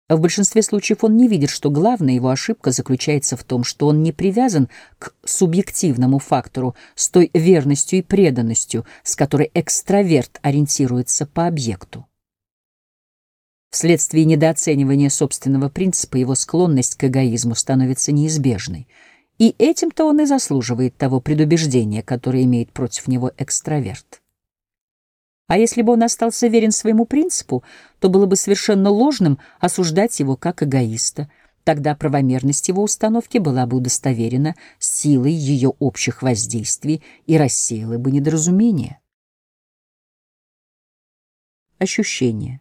S1: В большинстве случаев он не видит, что главная его ошибка заключается в том, что он не привязан к субъективному фактору с той верностью и преданностью, с которой экстраверт ориентируется по объекту. Вследствие недооценивания собственного принципа его склонность к эгоизму становится неизбежной, и этим-то он и заслуживает того предубеждения, которое имеет против него экстраверт. А если бы он остался верен своему принципу, то было бы совершенно ложным осуждать его как эгоиста. Тогда правомерность его установки была бы удостоверена силой ее общих воздействий и рассеяла бы недоразумение. Ощущение.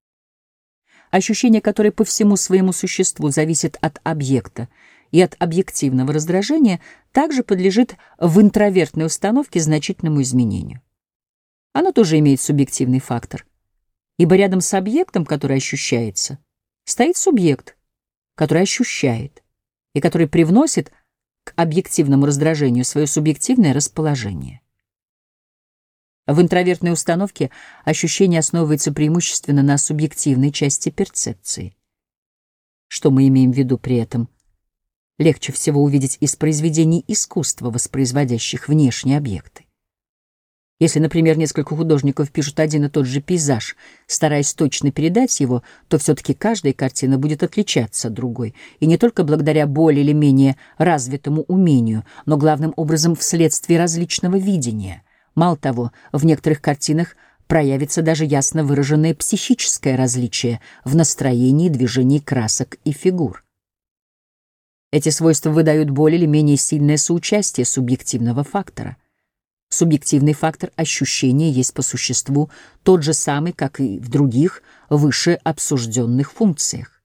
S1: Ощущение, которое по всему своему существу зависит от объекта и от объективного раздражения, также подлежит в интровертной установке значительному изменению. Оно тоже имеет субъективный фактор, ибо рядом с объектом, который ощущается, стоит субъект, который ощущает и который привносит к объективному раздражению свое субъективное расположение. В интровертной установке ощущение основывается преимущественно на субъективной части перцепции. Что мы имеем в виду при этом? Легче всего увидеть из произведений искусства, воспроизводящих внешние объекты. Если, например, несколько художников пишут один и тот же пейзаж, стараясь точно передать его, то все-таки каждая картина будет отличаться от другой, и не только благодаря более или менее развитому умению, но главным образом вследствие различного видения. Мало того, в некоторых картинах проявится даже ясно выраженное психическое различие в настроении, движении красок и фигур. Эти свойства выдают более или менее сильное соучастие субъективного фактора. Субъективный фактор ощущения есть по существу тот же самый, как и в других выше обсужденных функциях.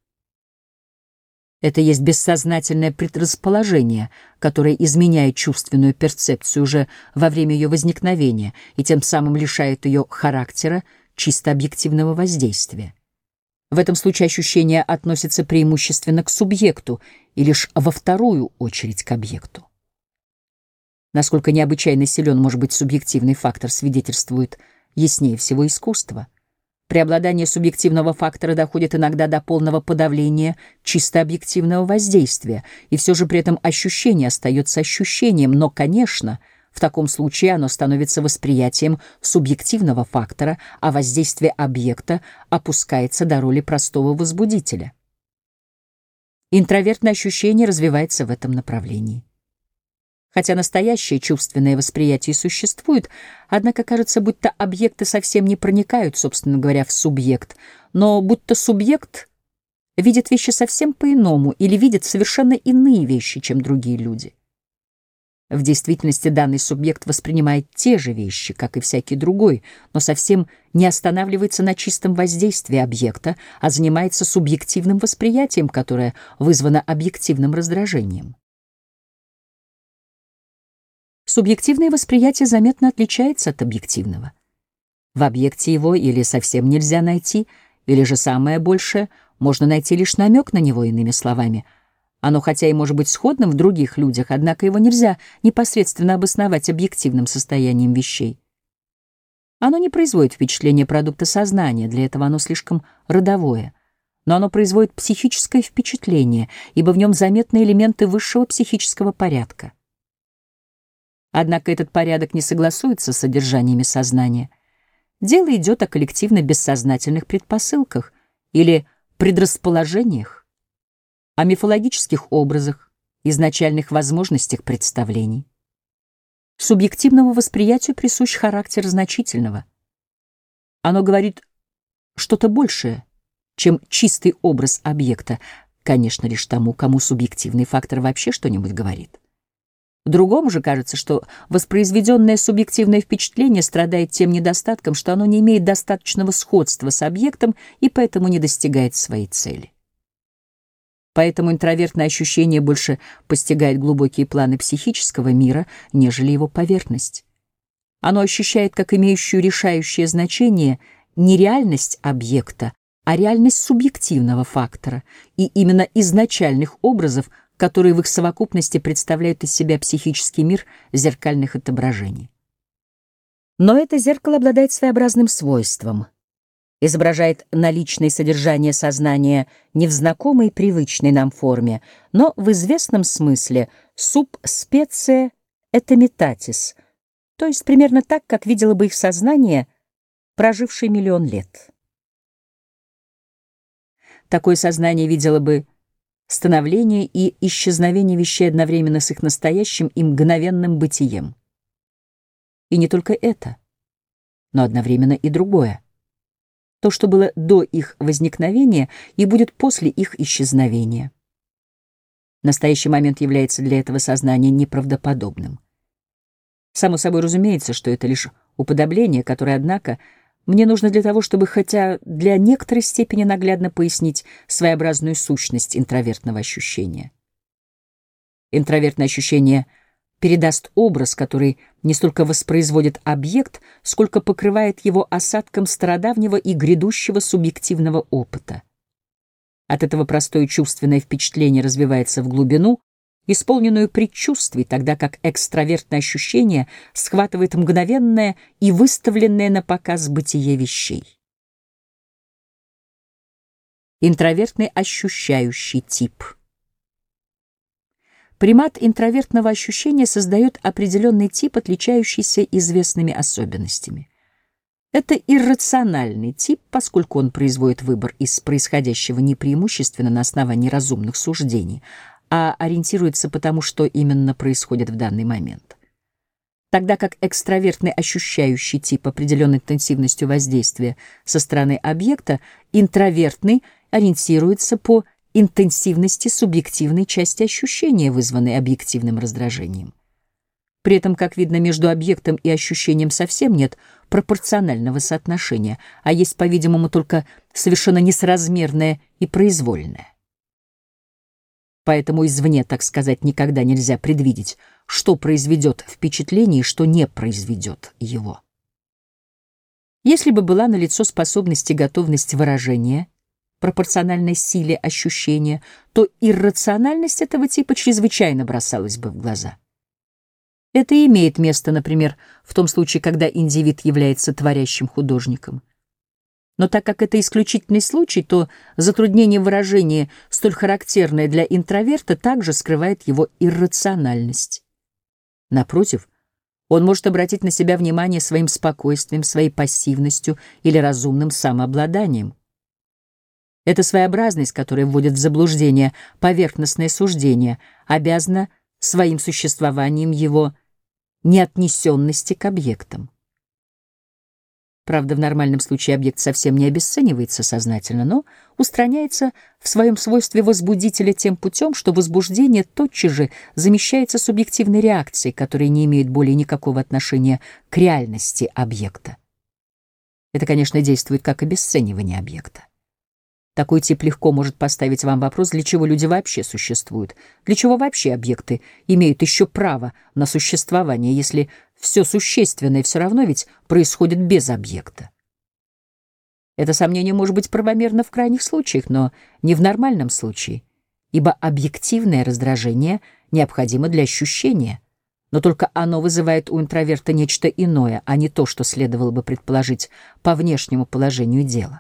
S1: Это есть бессознательное предрасположение, которое изменяет чувственную перцепцию уже во время ее возникновения и тем самым лишает ее характера чисто объективного воздействия. В этом случае ощущение относится преимущественно к субъекту и лишь во вторую очередь к объекту. Насколько необычайно силен может быть субъективный фактор, свидетельствует яснее всего искусство. Преобладание субъективного фактора доходит иногда до полного подавления чисто объективного воздействия, и все же при этом ощущение остается ощущением, но, конечно, в таком случае оно становится восприятием субъективного фактора, а воздействие объекта опускается до роли простого возбудителя. Интровертное ощущение развивается в этом направлении. Хотя настоящее чувственное восприятие существует, однако кажется, будто объекты совсем не проникают, собственно говоря, в субъект, но будто субъект видит вещи совсем по-иному или видит совершенно иные вещи, чем другие люди. В действительности данный субъект воспринимает те же вещи, как и всякий другой, но совсем не останавливается на чистом воздействии объекта, а занимается субъективным восприятием, которое вызвано объективным раздражением. Субъективное восприятие заметно отличается от объективного. В объекте его или совсем нельзя найти, или же самое большее, можно найти лишь намек на него, иными словами. Оно хотя и может быть сходным в других людях, однако его нельзя непосредственно обосновать объективным состоянием вещей. Оно не производит впечатление продукта сознания, для этого оно слишком родовое. Но оно производит психическое впечатление, ибо в нем заметны элементы высшего психического порядка. Однако этот порядок не согласуется с содержаниями сознания. Дело идет о коллективно-бессознательных предпосылках или предрасположениях, о мифологических образах, изначальных возможностях представлений. Субъективному восприятию присущ характер значительного. Оно говорит что-то большее, чем чистый образ объекта, конечно, лишь тому, кому субъективный фактор вообще что-нибудь говорит. Другому же кажется, что воспроизведенное субъективное впечатление страдает тем недостатком, что оно не имеет достаточного сходства с объектом и поэтому не достигает своей цели. Поэтому интровертное ощущение больше постигает глубокие планы психического мира, нежели его поверхность. Оно ощущает как имеющую решающее значение не реальность объекта, а реальность субъективного фактора и именно изначальных образов, которые в их совокупности представляют из себя психический мир зеркальных отображений. Но это зеркало обладает своеобразным свойством. изображает наличное содержание сознания не в знакомой привычной нам форме, но в известном смысле sub specie eternitatis, то есть примерно так, как видело бы их сознание, прожившее миллион лет. Такое сознание видело бы становление и исчезновение вещей одновременно с их настоящим и мгновенным бытием. И не только это, но одновременно и другое. То, что было до их возникновения и будет после их исчезновения. Настоящий момент является для этого сознания неправдоподобным. Само собой разумеется, что это лишь уподобление, которое, однако, мне нужно для того, чтобы хотя для некоторой степени наглядно пояснить своеобразную сущность интровертного ощущения. Интровертное ощущение передаст образ, который не столько воспроизводит объект, сколько покрывает его осадком стародавнего и грядущего субъективного опыта. От этого простое чувственное впечатление развивается в глубину, исполненную предчувствий, тогда как экстравертное ощущение схватывает мгновенное и выставленное на показ бытие вещей. Интровертный ощущающий тип. Примат интровертного ощущения создает определенный тип, отличающийся известными особенностями. Это иррациональный тип, поскольку он производит выбор из происходящего не преимущественно на основании разумных суждений, а ориентируется по тому, что именно происходит в данный момент. Тогда как экстравертный ощущающий тип определенной интенсивностью воздействия со стороны объекта, интровертный ориентируется по интенсивности субъективной части ощущения, вызванной объективным раздражением. При этом, как видно, между объектом и ощущением совсем нет пропорционального соотношения, а есть, по-видимому, только совершенно несоразмерное и произвольное. Поэтому извне, так сказать, никогда нельзя предвидеть, что произведет впечатление и что не произведет его. Если бы была налицо способность и готовность выражения, пропорциональной силе ощущения, то иррациональность этого типа чрезвычайно бросалась бы в глаза. Это и имеет место, например, в том случае, когда индивид является творящим художником. Но так как это исключительный случай, то затруднение выражения, столь характерное для интроверта, также скрывает его иррациональность. Напротив, он может обратить на себя внимание своим спокойствием, своей пассивностью или разумным самообладанием. Эта своеобразность, которая вводит в заблуждение поверхностное суждение, обязана своим существованием его неотнесенности к объектам. Правда, в нормальном случае объект совсем не обесценивается сознательно, но устраняется в своем свойстве возбудителя тем путем, что возбуждение тотчас же замещается субъективной реакцией, которая не имеет более никакого отношения к реальности объекта. Это, конечно, действует как обесценивание объекта. Такой тип легко может поставить вам вопрос, для чего люди вообще существуют, для чего вообще объекты имеют еще право на существование, если все существенное все равно ведь происходит без объекта. Это сомнение может быть правомерно в крайних случаях, но не в нормальном случае, ибо объективное раздражение необходимо для ощущения, но только оно вызывает у интроверта нечто иное, а не то, что следовало бы предположить по внешнему положению дела.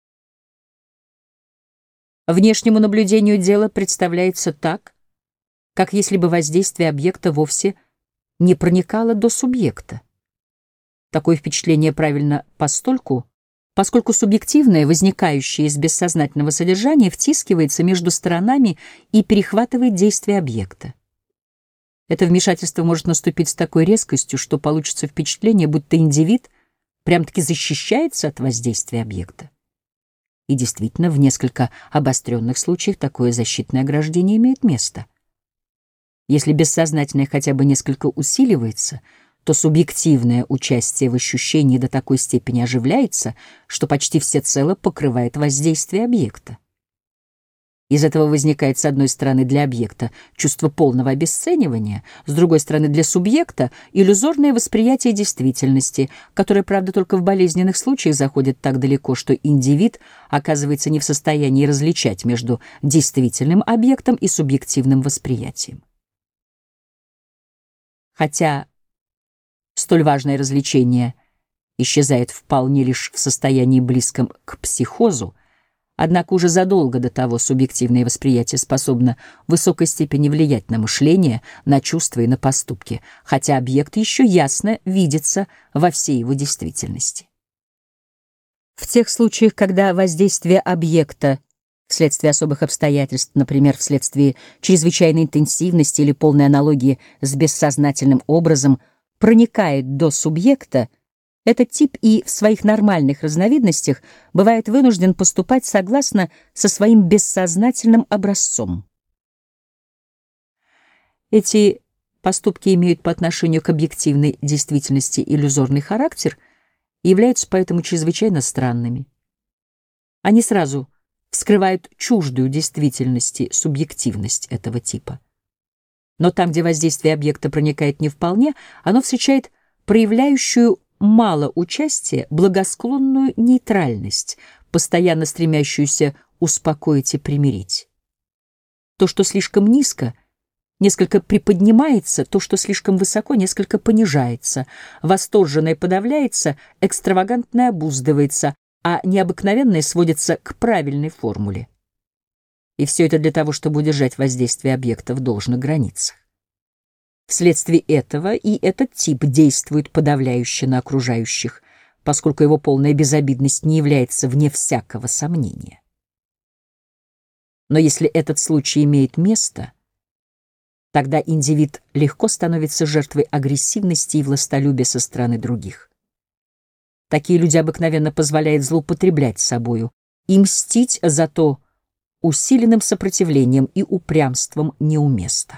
S1: Внешнему наблюдению дела представляется так, как если бы воздействие объекта вовсе не проникало до субъекта. Такое впечатление правильно постольку, поскольку субъективное, возникающее из бессознательного содержания, втискивается между сторонами и перехватывает действие объекта. Это вмешательство может наступить с такой резкостью, что получится впечатление, будто индивид прям-таки защищается от воздействия объекта. И действительно, в несколько обостренных случаях такое защитное ограждение имеет место. Если бессознательное хотя бы несколько усиливается, то субъективное участие в ощущении до такой степени оживляется, что почти всецело покрывает воздействие объекта. Из этого возникает, с одной стороны, для объекта чувство полного обесценивания, с другой стороны, для субъекта иллюзорное восприятие действительности, которое, правда, только в болезненных случаях заходит так далеко, что индивид оказывается не в состоянии различать между действительным объектом и субъективным восприятием. Хотя столь важное развлечение исчезает вполне лишь в состоянии близком к психозу, однако уже задолго до того субъективное восприятие способно в высокой степени влиять на мышление, на чувства и на поступки, хотя объект еще ясно видится во всей его действительности. В тех случаях, когда воздействие объекта вследствие особых обстоятельств, например, вследствие чрезвычайной интенсивности или полной аналогии с бессознательным образом, проникает до субъекта, этот тип и в своих нормальных разновидностях бывает вынужден поступать согласно со своим бессознательным образцом. Эти поступки имеют по отношению к объективной действительности иллюзорный характер и являются поэтому чрезвычайно странными. Они сразу вскрывают чуждую действительности субъективность этого типа. Но там, где воздействие объекта проникает не вполне, оно встречает проявляющую мало участия благосклонную нейтральность, постоянно стремящуюся успокоить и примирить. То, что слишком низко, несколько приподнимается, то, что слишком высоко, несколько понижается, восторженное подавляется, экстравагантное обуздывается, а необыкновенное сводится к правильной формуле. И все это для того, чтобы удержать воздействие объекта в должных границах. Вследствие этого и этот тип действует подавляюще на окружающих, поскольку его полная безобидность не является вне всякого сомнения. Но если этот случай имеет место, тогда индивид легко становится жертвой агрессивности и властолюбия со стороны других. Такие люди обыкновенно позволяют злоупотреблять собою и мстить за то усиленным сопротивлением и упрямством неуместно.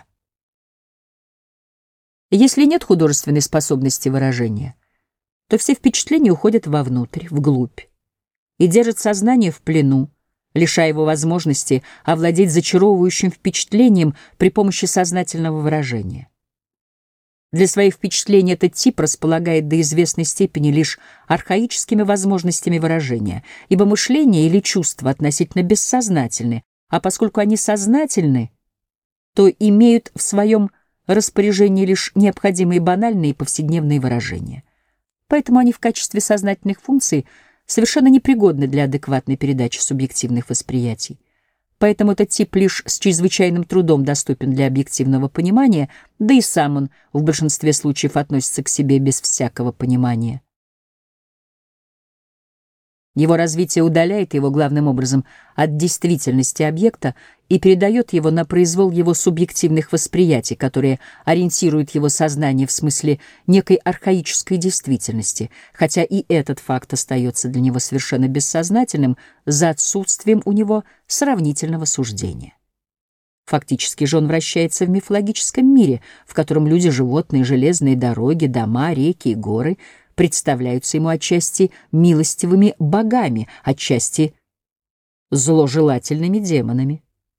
S1: Если нет художественной способности выражения, то все впечатления уходят вовнутрь, вглубь, и держат сознание в плену, лишая его возможности овладеть зачаровывающим впечатлением при помощи сознательного выражения. Для своих впечатлений этот тип располагает до известной степени лишь архаическими возможностями выражения, ибо мышление или чувства относительно бессознательны, а поскольку они сознательны, то имеют в своем распоряжении лишь необходимые банальные повседневные выражения. Поэтому они в качестве сознательных функций совершенно непригодны для адекватной передачи субъективных восприятий. Поэтому этот тип лишь с чрезвычайным трудом доступен для объективного понимания, да и сам он в большинстве случаев относится к себе без всякого понимания. Его развитие удаляет его главным образом от действительности объекта и передает его на произвол его субъективных восприятий, которые ориентируют его сознание в смысле некой архаической действительности, хотя и этот факт остается для него совершенно бессознательным за отсутствием у него сравнительного суждения. Фактически же он вращается в мифологическом мире, в котором люди, животные, железные дороги, дома, реки и горы представляются ему отчасти милостивыми богами, отчасти зложелательными демонами.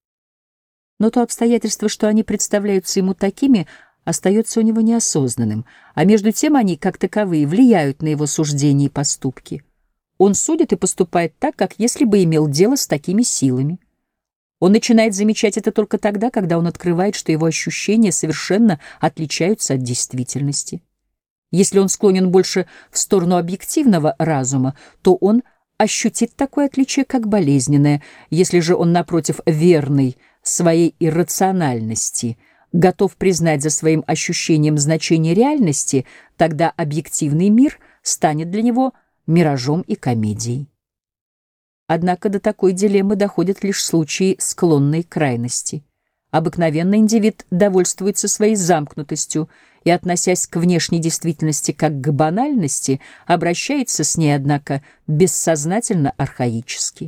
S1: Но то обстоятельство, что они представляются ему такими, остается у него неосознанным, а между тем они, как таковые, влияют на его суждения и поступки. Он судит и поступает так, как если бы имел дело с такими силами. Он начинает замечать это только тогда, когда он открывает, что его ощущения совершенно отличаются от действительности. Если он склонен больше в сторону объективного разума, то он ощутит такое отличие, как болезненное. Если же он, напротив, верный своей иррациональности, готов признать за своим ощущением значение реальности, тогда объективный мир станет для него миражом и комедией. Однако до такой дилеммы доходят лишь случаи склонной к крайности. Обыкновенно индивид довольствуется своей замкнутостью и, относясь к внешней действительности как к банальности, обращается с ней, однако, бессознательно архаически.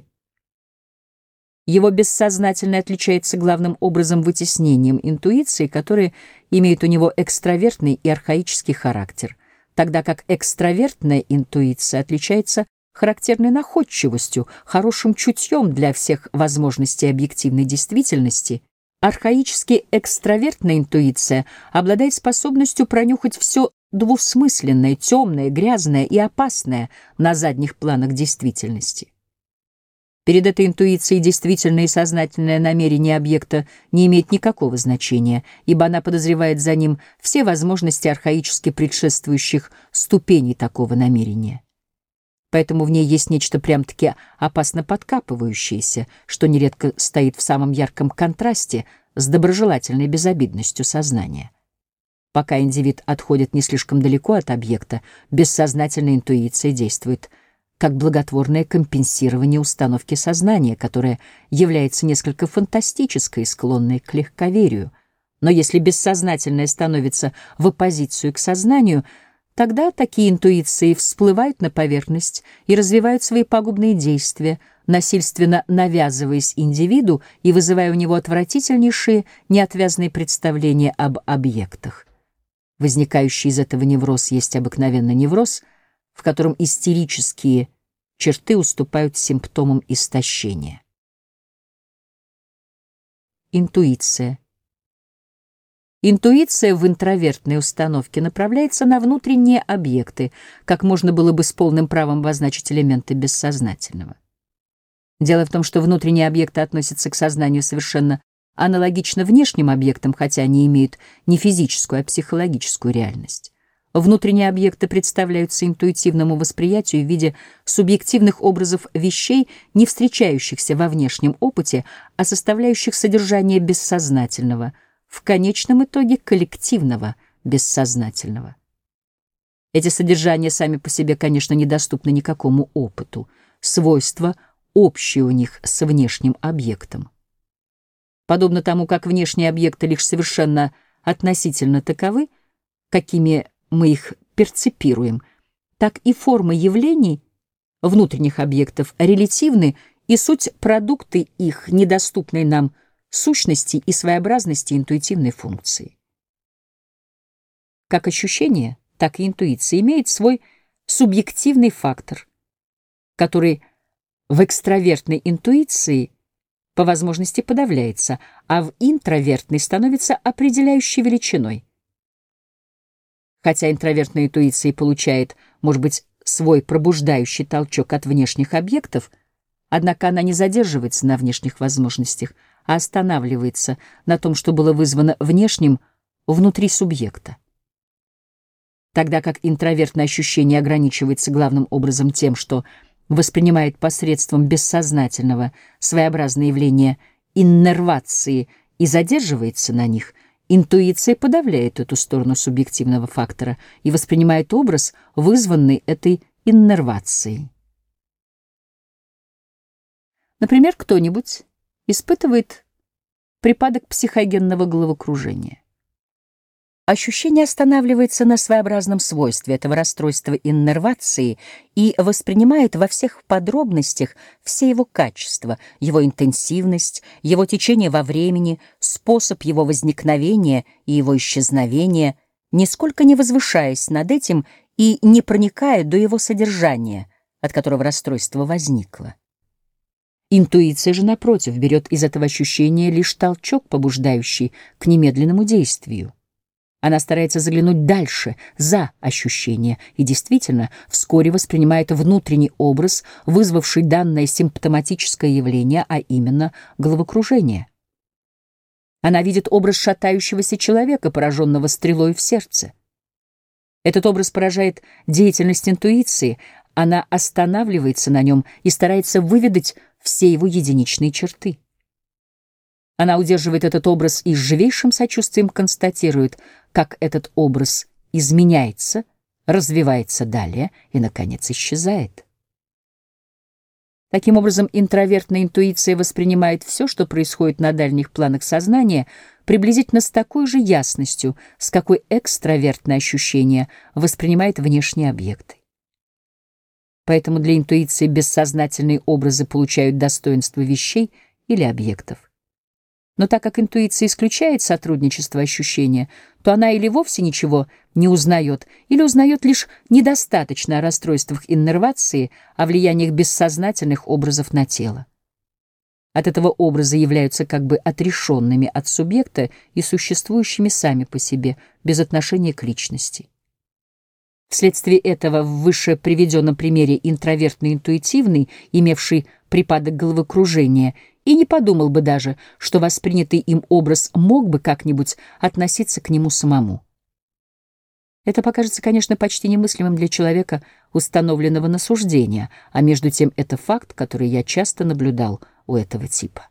S1: Его бессознательное отличается главным образом вытеснением интуиции, которая имеет у него экстравертный и архаический характер, тогда как экстравертная интуиция отличается характерной находчивостью, хорошим чутьем для всех возможностей объективной действительности. Архаически экстравертная интуиция обладает способностью пронюхать все двусмысленное, темное, грязное и опасное на задних планах действительности. Перед этой интуицией действительное и сознательное намерение объекта не имеет никакого значения, ибо она подозревает за ним все возможности архаически предшествующих ступеней такого намерения. Поэтому в ней есть нечто прям-таки опасно подкапывающееся, что нередко стоит в самом ярком контрасте с доброжелательной безобидностью сознания. Пока индивид отходит не слишком далеко от объекта, бессознательная интуиция действует как благотворное компенсирование установки сознания, которая является несколько фантастической и склонной к легковерию. Но если бессознательное становится в оппозицию к сознанию, тогда такие интуиции всплывают на поверхность и развивают свои пагубные действия, насильственно навязываясь индивиду и вызывая у него отвратительнейшие неотвязные представления об объектах. Возникающий из этого невроз есть обыкновенно невроз, в котором истерические черты уступают симптомам истощения. Интуиция. Интуиция в интровертной установке направляется на внутренние объекты, как можно было бы с полным правом обозначить элементы бессознательного. Дело в том, что внутренние объекты относятся к сознанию совершенно аналогично внешним объектам, хотя они имеют не физическую, а психологическую реальность. Внутренние объекты представляются интуитивному восприятию в виде субъективных образов вещей, не встречающихся во внешнем опыте, а составляющих содержание бессознательного, в конечном итоге коллективного бессознательного. Эти содержания сами по себе, конечно, недоступны никакому опыту, свойства общие у них с внешним объектом. Подобно тому, как внешние объекты лишь совершенно относительно таковы, какими мы их перцепируем, так и формы явлений внутренних объектов релятивны, и суть продукты их недоступной нам сущности и своеобразности интуитивной функции. Как ощущение, так и интуиция имеет свой субъективный фактор, который в экстравертной интуиции по возможности подавляется, а в интровертной становится определяющей величиной. Хотя интровертная интуиция получает, может быть, свой пробуждающий толчок от внешних объектов, однако она не задерживается на внешних возможностях, а останавливается на том, что было вызвано внешним внутри субъекта. Тогда как интровертное ощущение ограничивается главным образом тем, что воспринимает посредством бессознательного своеобразные явления иннервации и задерживается на них, интуиция подавляет эту сторону субъективного фактора и воспринимает образ, вызванный этой иннервацией. Например, кто-нибудь испытывает припадок психогенного головокружения. Ощущение останавливается на своеобразном свойстве этого расстройства иннервации и воспринимает во всех подробностях все его качества, его интенсивность, его течение во времени, способ его возникновения и его исчезновения, нисколько не возвышаясь над этим и не проникая до его содержания, от которого расстройство возникло. Интуиция же, напротив, берет из этого ощущения лишь толчок, побуждающий к немедленному действию. Она старается заглянуть дальше, за ощущение, и действительно вскоре воспринимает внутренний образ, вызвавший данное симптоматическое явление, а именно головокружение. Она видит образ шатающегося человека, пораженного стрелой в сердце. Этот образ поражает деятельность интуиции, она останавливается на нем и старается выведать все его единичные черты. Она удерживает этот образ и с живейшим сочувствием констатирует, как этот образ изменяется, развивается далее и, наконец, исчезает. Таким образом, интровертная интуиция воспринимает все, что происходит на дальних планах сознания, приблизительно с такой же ясностью, с какой экстравертное ощущение воспринимает внешние объекты. Поэтому для интуиции бессознательные образы получают достоинство вещей или объектов. Но так как интуиция исключает сотрудничество ощущения, то она или вовсе ничего не узнает, или узнает лишь недостаточно о расстройствах иннервации, о влияниях бессознательных образов на тело. От этого образы являются как бы отрешенными от субъекта и существующими сами по себе, без отношения к личности. Вследствие этого в выше приведенном примере интровертно-интуитивный, имевший припадок головокружения, и не подумал бы даже, что воспринятый им образ мог бы как-нибудь относиться к нему самому. Это покажется, конечно, почти немыслимым для человека, установленного на суждение, а между тем это факт, который я часто наблюдал у этого типа.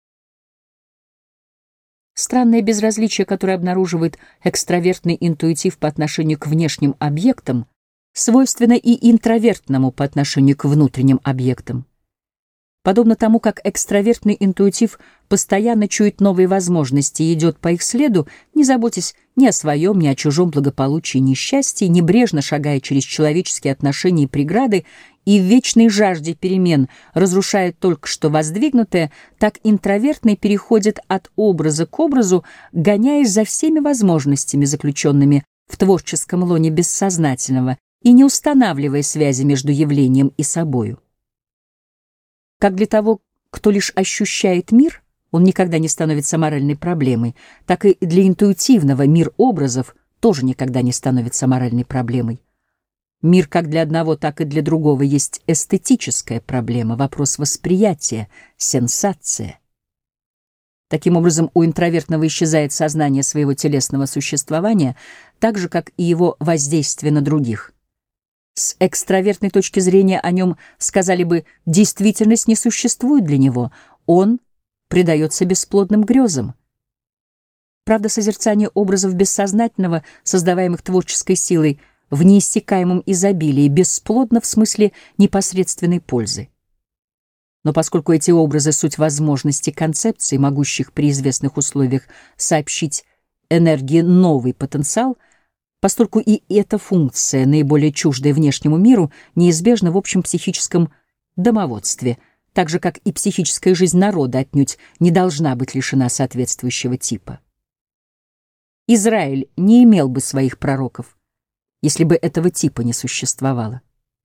S1: Странное безразличие, которое обнаруживает экстравертный интуитив по отношению к внешним объектам, свойственно и интровертному по отношению к внутренним объектам. Подобно тому, как экстравертный интуитив постоянно чует новые возможности и идет по их следу, не заботясь ни о своем, ни о чужом благополучии, ни счастье, небрежно шагая через человеческие отношения и преграды, и в вечной жажде перемен разрушает только что воздвигнутое, так интровертный переходит от образа к образу, гоняясь за всеми возможностями, заключенными в творческом лоне бессознательного, и не устанавливая связи между явлением и собою. Как для того, кто лишь ощущает мир, он никогда не становится моральной проблемой, так и для интуитивного мир образов тоже никогда не становится моральной проблемой. Мир как для одного, так и для другого есть эстетическая проблема, вопрос восприятия, сенсация. Таким образом, у интровертного исчезает сознание своего телесного существования, так же, как и его воздействие на других. С экстравертной точки зрения о нем сказали бы, действительность не существует для него, он предается бесплодным грезам. Правда, созерцание образов бессознательного, создаваемых творческой силой, в неиссякаемом изобилии, бесплодно в смысле непосредственной пользы. Но поскольку эти образы — суть возможности концепций, могущих при известных условиях сообщить энергии новый потенциал, поскольку и эта функция, наиболее чуждая внешнему миру, неизбежна в общем психическом домоводстве, так же, как и психическая жизнь народа отнюдь не должна быть лишена соответствующего типа. Израиль не имел бы своих пророков, если бы этого типа не существовало.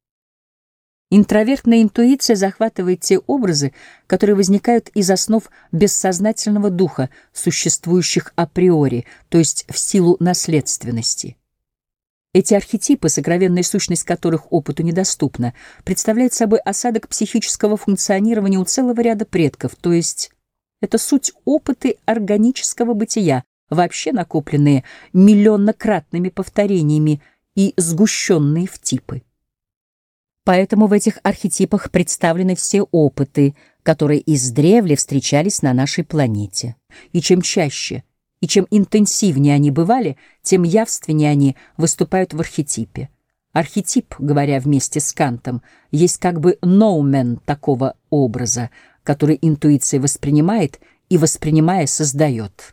S1: Интровертная интуиция захватывает те образы, которые возникают из основ бессознательного духа, существующих априори, то есть в силу наследственности. Эти архетипы, сокровенная сущность которых опыту недоступна, представляют собой осадок психического функционирования у целого ряда предков, то есть это суть опыты органического бытия, вообще накопленные миллионнократными повторениями и сгущенные в типы. Поэтому в этих архетипах представлены все опыты, которые издревле встречались на нашей планете. И чем чаще и чем интенсивнее они бывали, тем явственнее они выступают в архетипе. Архетип, говоря вместе с Кантом, есть как бы ноумен такого образа, который интуиция воспринимает и, воспринимая, создает.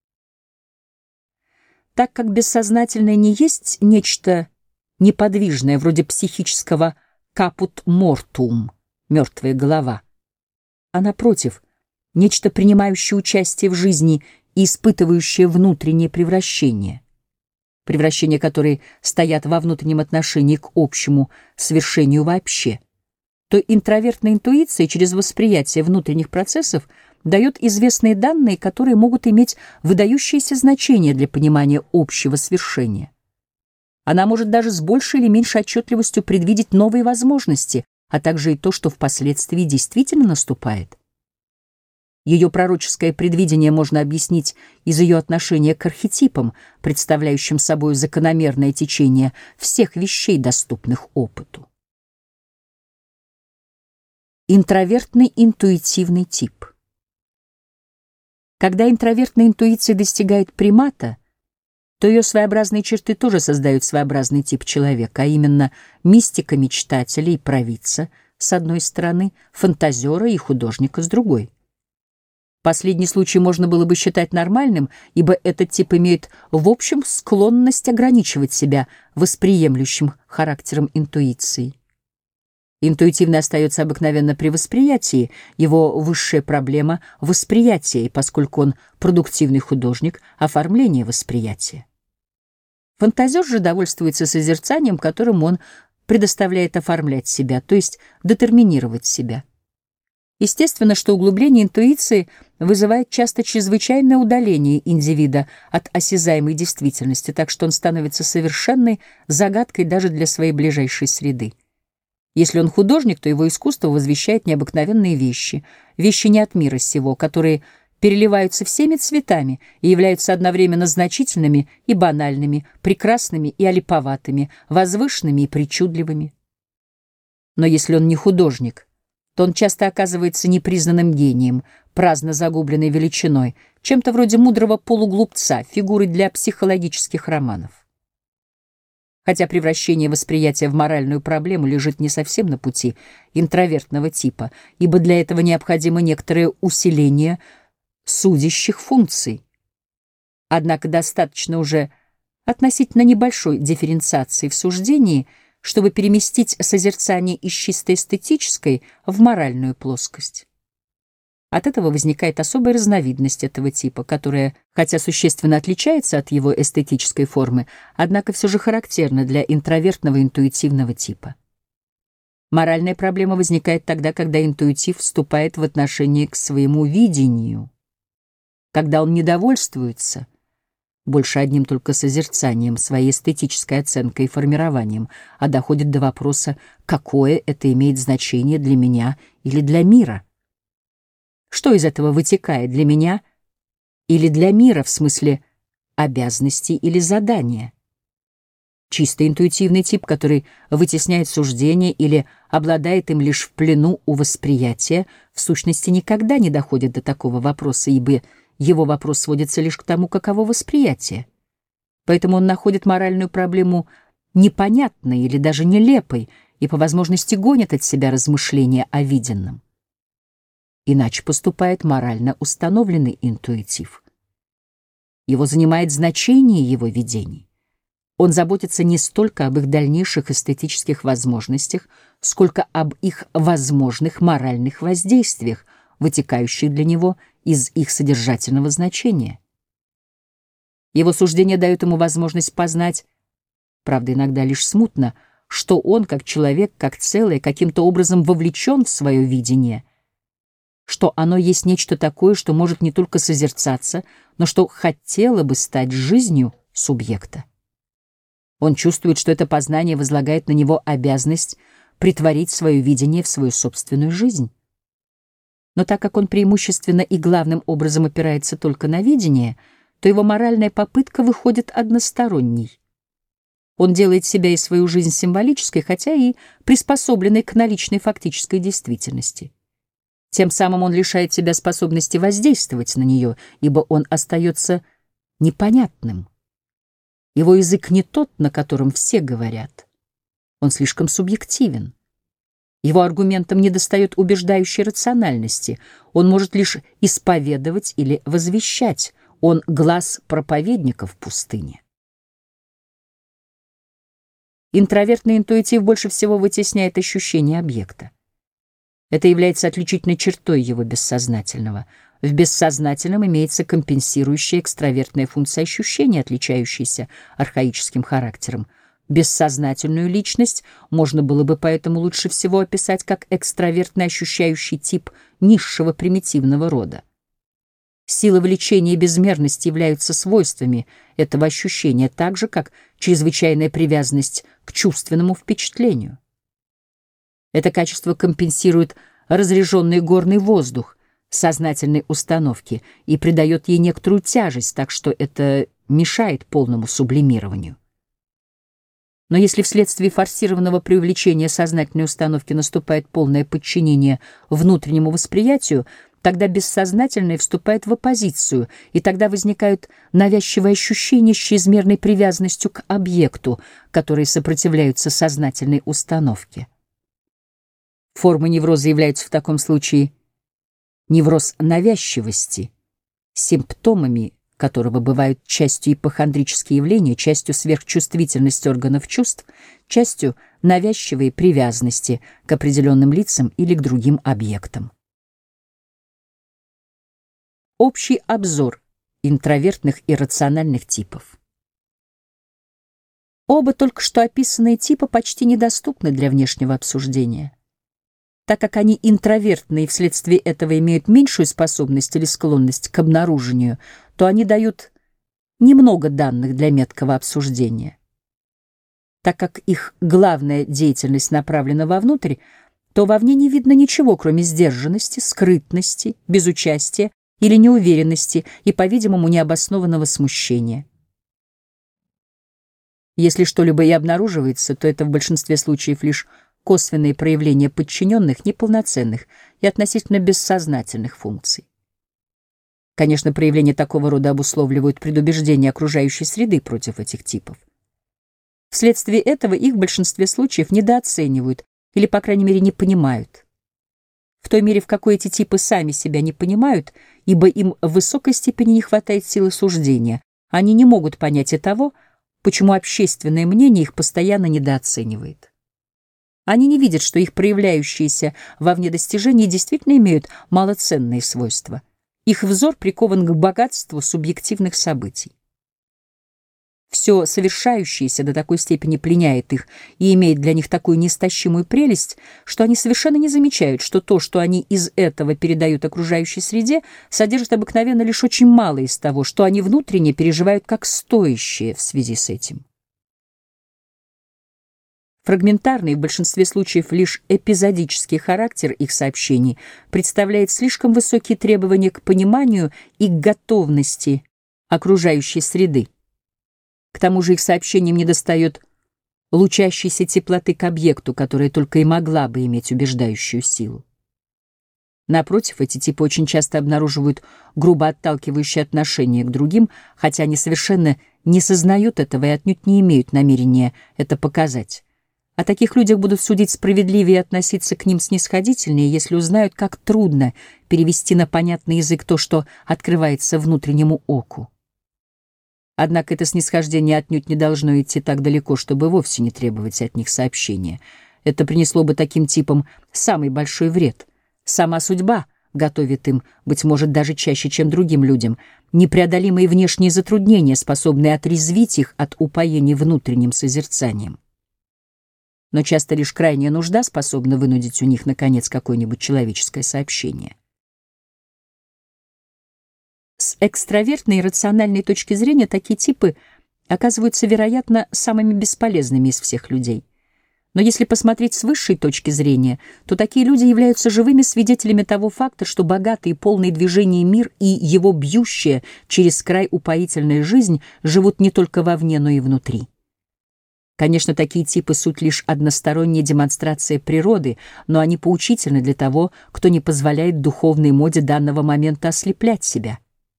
S1: Так как бессознательное не есть нечто неподвижное, вроде психического «капут мортум» — мертвая голова, а, напротив, нечто, принимающее участие в жизни и испытывающее внутреннее превращение, превращения, которые стоят во внутреннем отношении к общему свершению вообще, то интровертная интуиция через восприятие внутренних процессов дает известные данные, которые могут иметь выдающееся значение для понимания общего свершения. Она может даже с большей или меньшей отчетливостью предвидеть новые возможности, а также и то, что впоследствии действительно наступает. Ее пророческое предвидение можно объяснить из ее отношения к архетипам, представляющим собой закономерное течение всех вещей, доступных опыту. Интровертный интуитивный тип. Когда интровертная интуиция достигает примата, то ее своеобразные черты тоже создают своеобразный тип человека, а именно мистика-мечтателя и провидца с одной стороны, фантазера и художника с другой. Последний случай можно было бы считать нормальным, ибо этот тип имеет в общем склонность ограничивать себя восприемлющим характером интуиции. Интуитивно остается обыкновенно при восприятии, его высшая проблема — восприятие, и поскольку он продуктивный художник — оформление восприятия. Фантазер же довольствуется созерцанием, которым он предоставляет оформлять себя, то есть детерминировать себя. Естественно, что углубление интуиции вызывает часто чрезвычайное удаление индивида от осязаемой действительности, так что он становится совершенной загадкой даже для своей ближайшей среды. Если он художник, то его искусство возвещает необыкновенные вещи, вещи не от мира сего, которые переливаются всеми цветами и являются одновременно значительными и банальными, прекрасными и олиповатыми, возвышенными и причудливыми. Но если он не художник, то он часто оказывается непризнанным гением, праздно загубленной величиной, чем-то вроде мудрого полуглупца, фигурой для психологических романов. Хотя превращение восприятия в моральную проблему лежит не совсем на пути интровертного типа, ибо для этого необходимо некоторое усиление судящих функций. Однако достаточно уже относительно небольшой дифференциации в суждении, чтобы переместить созерцание из чисто эстетической в моральную плоскость. От этого возникает особая разновидность этого типа, которая, хотя существенно отличается от его эстетической формы, однако все же характерна для интровертного интуитивного типа. Моральная проблема возникает тогда, когда интуитив вступает в отношение к своему видению, когда он недовольствуется больше одним только созерцанием, своей эстетической оценкой и формированием, а доходит до вопроса, какое это имеет значение для меня или для мира. Что из этого вытекает для меня или для мира в смысле обязанности или задания? Чисто интуитивный тип, который вытесняет суждение или обладает им лишь в плену у восприятия, в сущности никогда не доходит до такого вопроса, ибо его вопрос сводится лишь к тому, каково восприятие. Поэтому он находит моральную проблему непонятной или даже нелепой и по возможности гонит от себя размышления о виденном. Иначе поступает морально установленный интуитив. Его занимает значение его видений. Он заботится не столько об их дальнейших эстетических возможностях, сколько об их возможных моральных воздействиях, вытекающих для него из их содержательного значения. Его суждение дает ему возможность познать, правда, иногда лишь смутно, что он, как человек, как целое, каким-то образом вовлечен в свое видение, что оно есть нечто такое, что может не только созерцаться, но что хотело бы стать жизнью субъекта. Он чувствует, что это познание возлагает на него обязанность претворить свое видение в свою собственную жизнь. Но так как он преимущественно и главным образом опирается только на видение, то его моральная попытка выходит односторонней. Он делает себя и свою жизнь символической, хотя и приспособленной к наличной фактической действительности. Тем самым он лишает себя способности воздействовать на нее, ибо он остается непонятным. Его язык не тот, на котором все говорят. Он слишком субъективен. Его аргументам недостает убеждающей рациональности. Он может лишь исповедовать или возвещать. Он глаз проповедника в пустыне. Интровертный интуитив больше всего вытесняет ощущение объекта. Это является отличительной чертой его бессознательного. В бессознательном имеется компенсирующая экстравертная функция ощущения, отличающаяся архаическим характером. Бессознательную личность можно было бы поэтому лучше всего описать как экстравертный ощущающий тип низшего примитивного рода. Сила влечения и безмерность являются свойствами этого ощущения, так же, как чрезвычайная привязанность к чувственному впечатлению. Это качество компенсирует разряженный горный воздух сознательной установки и придает ей некоторую тяжесть, так что это мешает полному сублимированию. Но если вследствие форсированного преувеличения сознательной установки наступает полное подчинение внутреннему восприятию, тогда бессознательное вступает в оппозицию, и тогда возникают навязчивые ощущения с чрезмерной привязанностью к объекту, которые сопротивляются сознательной установке. Формы невроза являются в таком случае невроз навязчивости, симптомами которого бывают частью ипохондрические явления, частью сверхчувствительность органов чувств, частью навязчивые привязанности к определенным лицам или к другим объектам. Общий обзор интровертных и рациональных типов. Оба только что описанные типа почти недоступны для внешнего обсуждения. Так как они интровертны и вследствие этого имеют меньшую способность или склонность к обнаружению, то они дают немного данных для меткого обсуждения. Так как их главная деятельность направлена вовнутрь, то вовне не видно ничего, кроме сдержанности, скрытности, безучастия или неуверенности и, по-видимому, необоснованного смущения. Если что-либо и обнаруживается, то это в большинстве случаев лишь косвенные проявления подчиненных, неполноценных и относительно бессознательных функций. Конечно, проявления такого рода обусловливают предубеждение окружающей среды против этих типов. Вследствие этого их в большинстве случаев недооценивают или, по крайней мере, не понимают. В той мере, в какой эти типы сами себя не понимают, ибо им в высокой степени не хватает силы суждения, они не могут понять и того, почему общественное мнение их постоянно недооценивает. Они не видят, что их проявляющиеся вовне достижения действительно имеют малоценные свойства. Их взор прикован к богатству субъективных событий. Все совершающееся до такой степени пленяет их и имеет для них такую неистощимую прелесть, что они совершенно не замечают, что то, что они из этого передают окружающей среде, содержит обыкновенно лишь очень мало из того, что они внутренне переживают как стоящее в связи с этим. Фрагментарный, в большинстве случаев лишь эпизодический характер их сообщений представляет слишком высокие требования к пониманию и к готовности окружающей среды. К тому же их сообщениям недостает лучащейся теплоты к объекту, которая только и могла бы иметь убеждающую силу. Напротив, эти типы очень часто обнаруживают грубо отталкивающее отношение к другим, хотя они совершенно не сознают этого и отнюдь не имеют намерения это показать. О таких людях будут судить справедливее и относиться к ним снисходительнее, если узнают, как трудно перевести на понятный язык то, что открывается внутреннему оку. Однако это снисхождение отнюдь не должно идти так далеко, чтобы вовсе не требовать от них сообщения. Это принесло бы таким типам самый большой вред. Сама судьба готовит им, быть может, даже чаще, чем другим людям, непреодолимые внешние затруднения, способные отрезвить их от упоения внутренним созерцанием. Но часто лишь крайняя нужда способна вынудить у них, наконец, какое-нибудь человеческое сообщение. С экстравертной и рациональной точки зрения такие типы оказываются, вероятно, самыми бесполезными из всех людей. Но если посмотреть с высшей точки зрения, то такие люди являются живыми свидетелями того факта, что богатый и полный движений мир и его бьющая через край упоительная жизнь живут не только вовне, но и внутри. Конечно, такие типы — суть лишь односторонняя демонстрация природы, но они поучительны для того, кто не позволяет духовной моде данного момента ослеплять себя.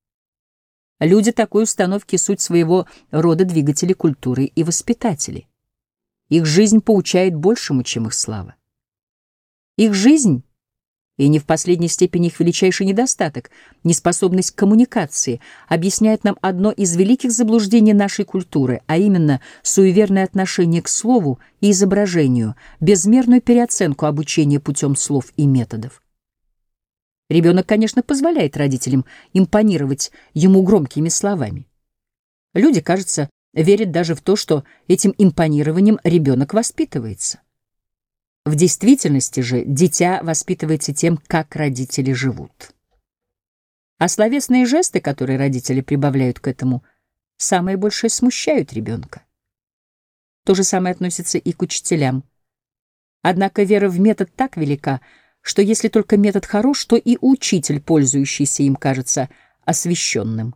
S1: Люди такой установки — суть своего рода двигатели культуры и воспитатели. Их жизнь поучает большему, чем их слава. Их жизнь, и не в последней степени их величайший недостаток, неспособность к коммуникации, объясняет нам одно из великих заблуждений нашей культуры, а именно суеверное отношение к слову и изображению, безмерную переоценку обучения путем слов и методов. Ребенок, конечно, позволяет родителям импонировать ему громкими словами. Люди, кажется, верят даже в то, что этим импонированием ребенок воспитывается. В действительности же дитя воспитывается тем, как родители живут. А словесные жесты, которые родители прибавляют к этому, самое большее смущают ребенка. То же самое относится и к учителям. Однако вера в метод так велика, что если только метод хорош, то и учитель, пользующийся им, кажется освященным.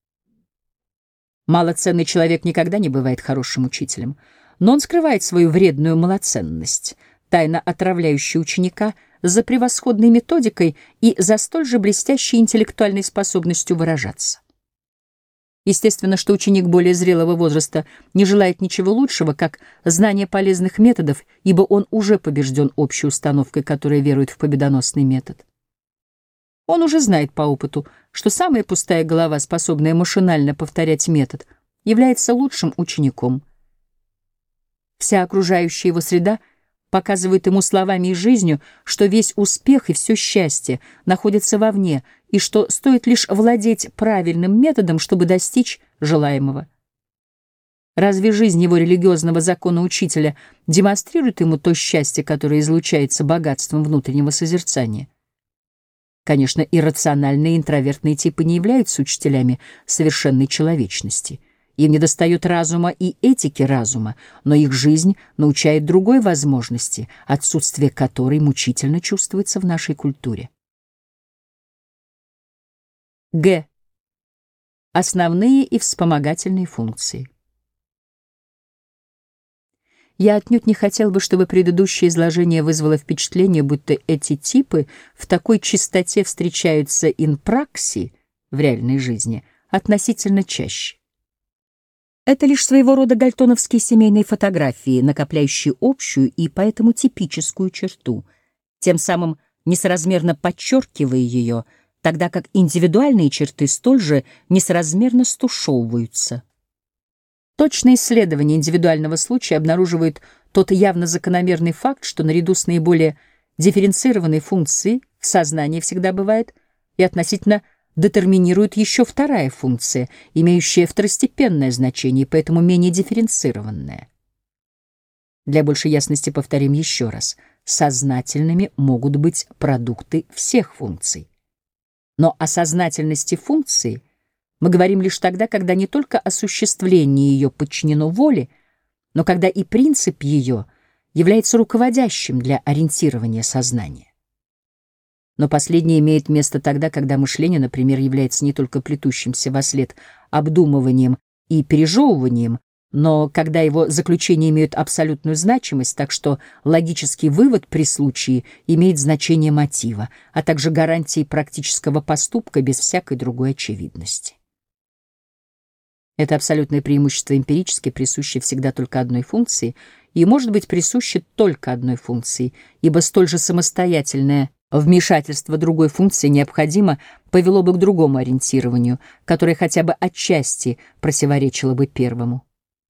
S1: Малоценный человек никогда не бывает хорошим учителем, но он скрывает свою вредную малоценность, тайно отравляющий ученика за превосходной методикой и за столь же блестящей интеллектуальной способностью выражаться. Естественно, что ученик более зрелого возраста не желает ничего лучшего, как знание полезных методов, ибо он уже побежден общей установкой, которая верует в победоносный метод. Он уже знает по опыту, что самая пустая голова, способная машинально повторять метод, является лучшим учеником. Вся окружающая его среда показывает ему словами и жизнью, что весь успех и все счастье находятся вовне, и что стоит лишь владеть правильным методом, чтобы достичь желаемого. Разве жизнь его религиозного закона учителя демонстрирует ему то счастье, которое излучается богатством внутреннего созерцания? Конечно, иррациональные интровертные типы не являются учителями совершенной человечности. Им недостает разума и этики разума, но их жизнь научает другой возможности, отсутствие которой мучительно чувствуется в нашей культуре. Г. Основные и вспомогательные функции. Я отнюдь не хотел бы, чтобы предыдущее изложение вызвало впечатление, будто эти типы в такой чистоте встречаются in praxi, в реальной жизни, относительно чаще. Это лишь своего рода гальтоновские семейные фотографии, накопляющие общую и поэтому типическую черту, тем самым несоразмерно подчеркивая ее, тогда как индивидуальные черты столь же несоразмерно стушевываются. Точное исследование индивидуального случая обнаруживает тот явно закономерный факт, что наряду с наиболее дифференцированной функцией в сознании всегда бывает и относительно детерминирует еще вторая функция, имеющая второстепенное значение и поэтому менее дифференцированная. Для большей ясности повторим еще раз. Сознательными могут быть продукты всех функций. Но о сознательности функции мы говорим лишь тогда, когда не только осуществление ее подчинено воле, но когда и принцип ее является руководящим для ориентирования сознания. Но последнее имеет место тогда, когда мышление, например, является не только плетущимся вослед обдумыванием и пережевыванием, но когда его заключения имеют абсолютную значимость, так что логический вывод при случае имеет значение мотива, а также гарантии практического поступка без всякой другой очевидности. Это абсолютное преимущество эмпирически присуще всегда только одной функции и может быть присуще только одной функции, ибо столь же самостоятельное вмешательство другой функции необходимо повело бы к другому ориентированию, которое хотя бы отчасти противоречило бы первому.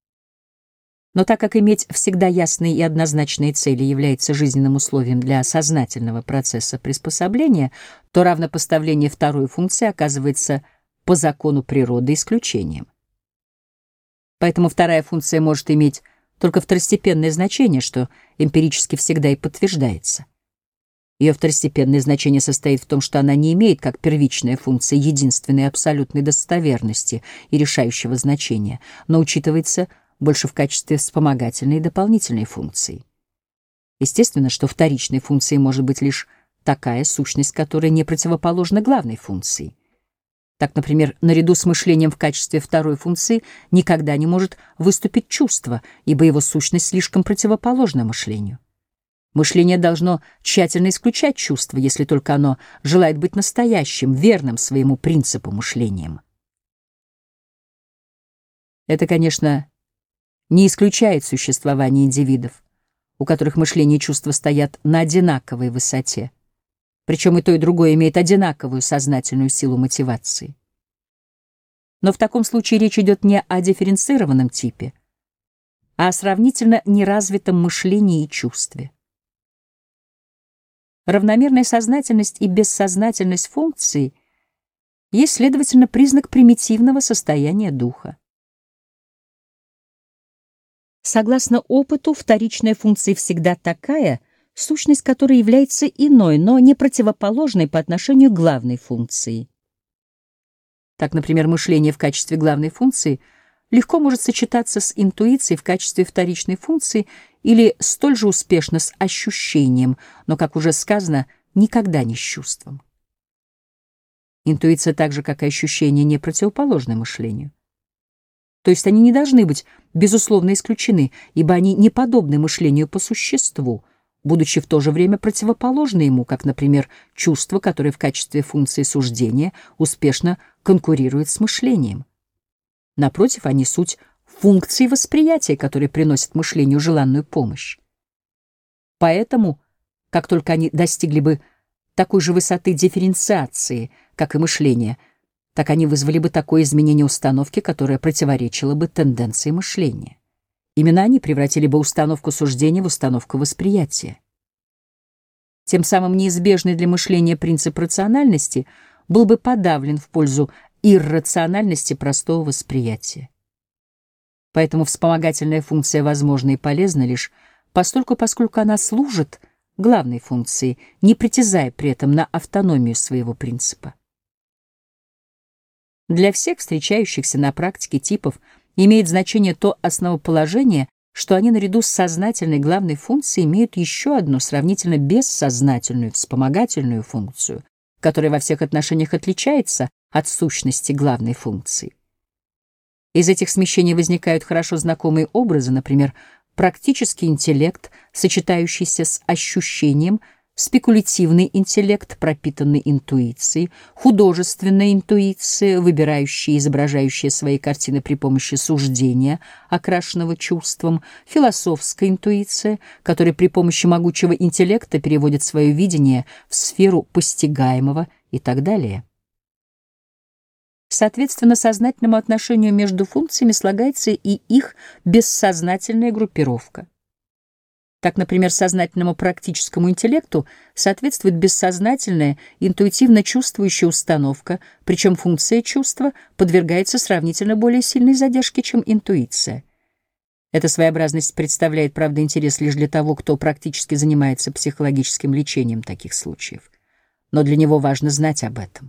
S1: Но так как иметь всегда ясные и однозначные цели является жизненным условием для сознательного процесса приспособления, то равнопоставление второй функции оказывается по закону природы исключением. Поэтому вторая функция может иметь только второстепенное значение, что эмпирически всегда и подтверждается. Ее второстепенное значение состоит в том, что она не имеет как первичная функция единственной абсолютной достоверности и решающего значения, но учитывается больше в качестве вспомогательной и дополнительной функции. Естественно, что вторичной функцией может быть лишь такая сущность, которая не противоположна главной функции. Так, например, наряду с мышлением в качестве второй функции никогда не может выступить чувство, ибо его сущность слишком противоположна мышлению. Мышление должно тщательно исключать чувство, если только оно желает быть настоящим, верным своему принципу мышлением. Это, конечно, не исключает существование индивидов, у которых мышление и чувства стоят на одинаковой высоте, причем и то, и другое имеет одинаковую сознательную силу мотивации. Но в таком случае речь идет не о дифференцированном типе, а о сравнительно неразвитом мышлении и чувстве. Равномерная сознательность и бессознательность функций есть, следовательно, признак примитивного состояния духа. Согласно опыту, вторичная функция всегда такая, сущность которой является иной, но не противоположной по отношению к главной функции. Так, например, мышление в качестве главной функции легко может сочетаться с интуицией в качестве вторичной функции или столь же успешно с ощущением, но, как уже сказано, никогда не с чувством. Интуиция, так же как и ощущение, не противоположна мышлению. То есть они не должны быть безусловно исключены, ибо они не подобны мышлению по существу, будучи в то же время противоположны ему, как, например, чувство, которое в качестве функции суждения успешно конкурирует с мышлением. Напротив, они суть функции восприятия, которые приносят мышлению желанную помощь. Поэтому, как только они достигли бы такой же высоты дифференциации, как и мышление, так они вызвали бы такое изменение установки, которое противоречило бы тенденции мышления. Именно они превратили бы установку суждения в установку восприятия. Тем самым неизбежный для мышления принцип рациональности был бы подавлен в пользу иррациональности простого восприятия. Поэтому вспомогательная функция возможна и полезна лишь постольку, поскольку она служит главной функции, не притязая при этом на автономию своего принципа. Для всех встречающихся на практике типов имеет значение то основоположение, что они наряду с сознательной главной функцией имеют еще одну сравнительно бессознательную вспомогательную функцию, которая во всех отношениях отличается от сущности главной функции. Из этих смещений возникают хорошо знакомые образы, например, практический интеллект, сочетающийся с ощущением, спекулятивный интеллект, пропитанный интуицией, художественная интуиция, выбирающая и изображающая свои картины при помощи суждения, окрашенного чувством, философская интуиция, которая при помощи могучего интеллекта переводит свое видение в сферу постигаемого и так далее. Соответственно, сознательному отношению между функциями слагается и их бессознательная группировка. Так, например, сознательному практическому интеллекту соответствует бессознательная, интуитивно чувствующая установка, причем функция чувства подвергается сравнительно более сильной задержке, чем интуиция. Эта своеобразность представляет, правда, интерес лишь для того, кто практически занимается психологическим лечением таких случаев. Но для него важно знать об этом.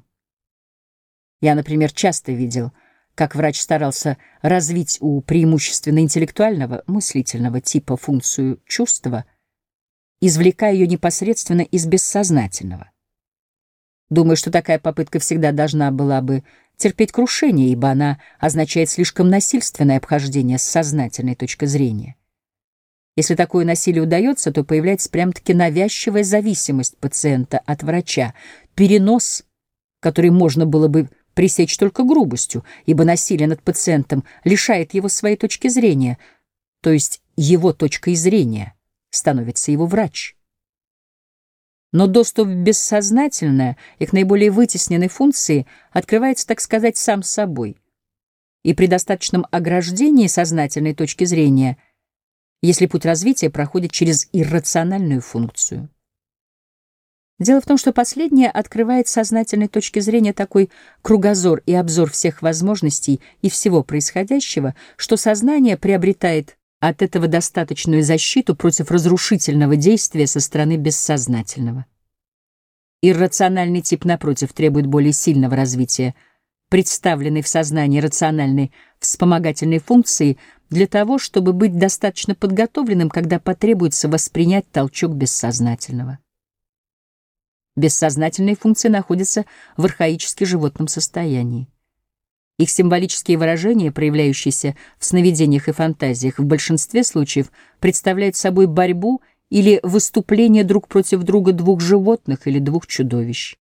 S1: Я, например, часто видел, как врач старался развить у преимущественно интеллектуального, мыслительного типа функцию чувства, извлекая ее непосредственно из бессознательного. Думаю, что такая попытка всегда должна была бы терпеть крушение, ибо она означает слишком насильственное обхождение с сознательной точки зрения. Если такое насилие удается, то появляется прям-таки навязчивая зависимость пациента от врача, перенос, который можно было бы пресечь только грубостью, ибо насилие над пациентом лишает его своей точки зрения, то есть его точкой зрения становится его врач. Но доступ в бессознательное и к наиболее вытесненной функции открывается, так сказать, сам собой. И при достаточном ограждении сознательной точки зрения, если путь развития проходит через иррациональную функцию. Дело в том, что последнее открывает с сознательной точки зрения такой кругозор и обзор всех возможностей и всего происходящего, что сознание приобретает от этого достаточную защиту против разрушительного действия со стороны бессознательного. Иррациональный тип, напротив, требует более сильного развития, представленной в сознании рациональной вспомогательной функции, для того, чтобы быть достаточно подготовленным, когда потребуется воспринять толчок бессознательного. Бессознательные функции находятся в архаически животном состоянии. Их символические выражения, проявляющиеся в сновидениях и фантазиях, в большинстве случаев представляют собой борьбу или выступление друг против друга двух животных или двух чудовищ.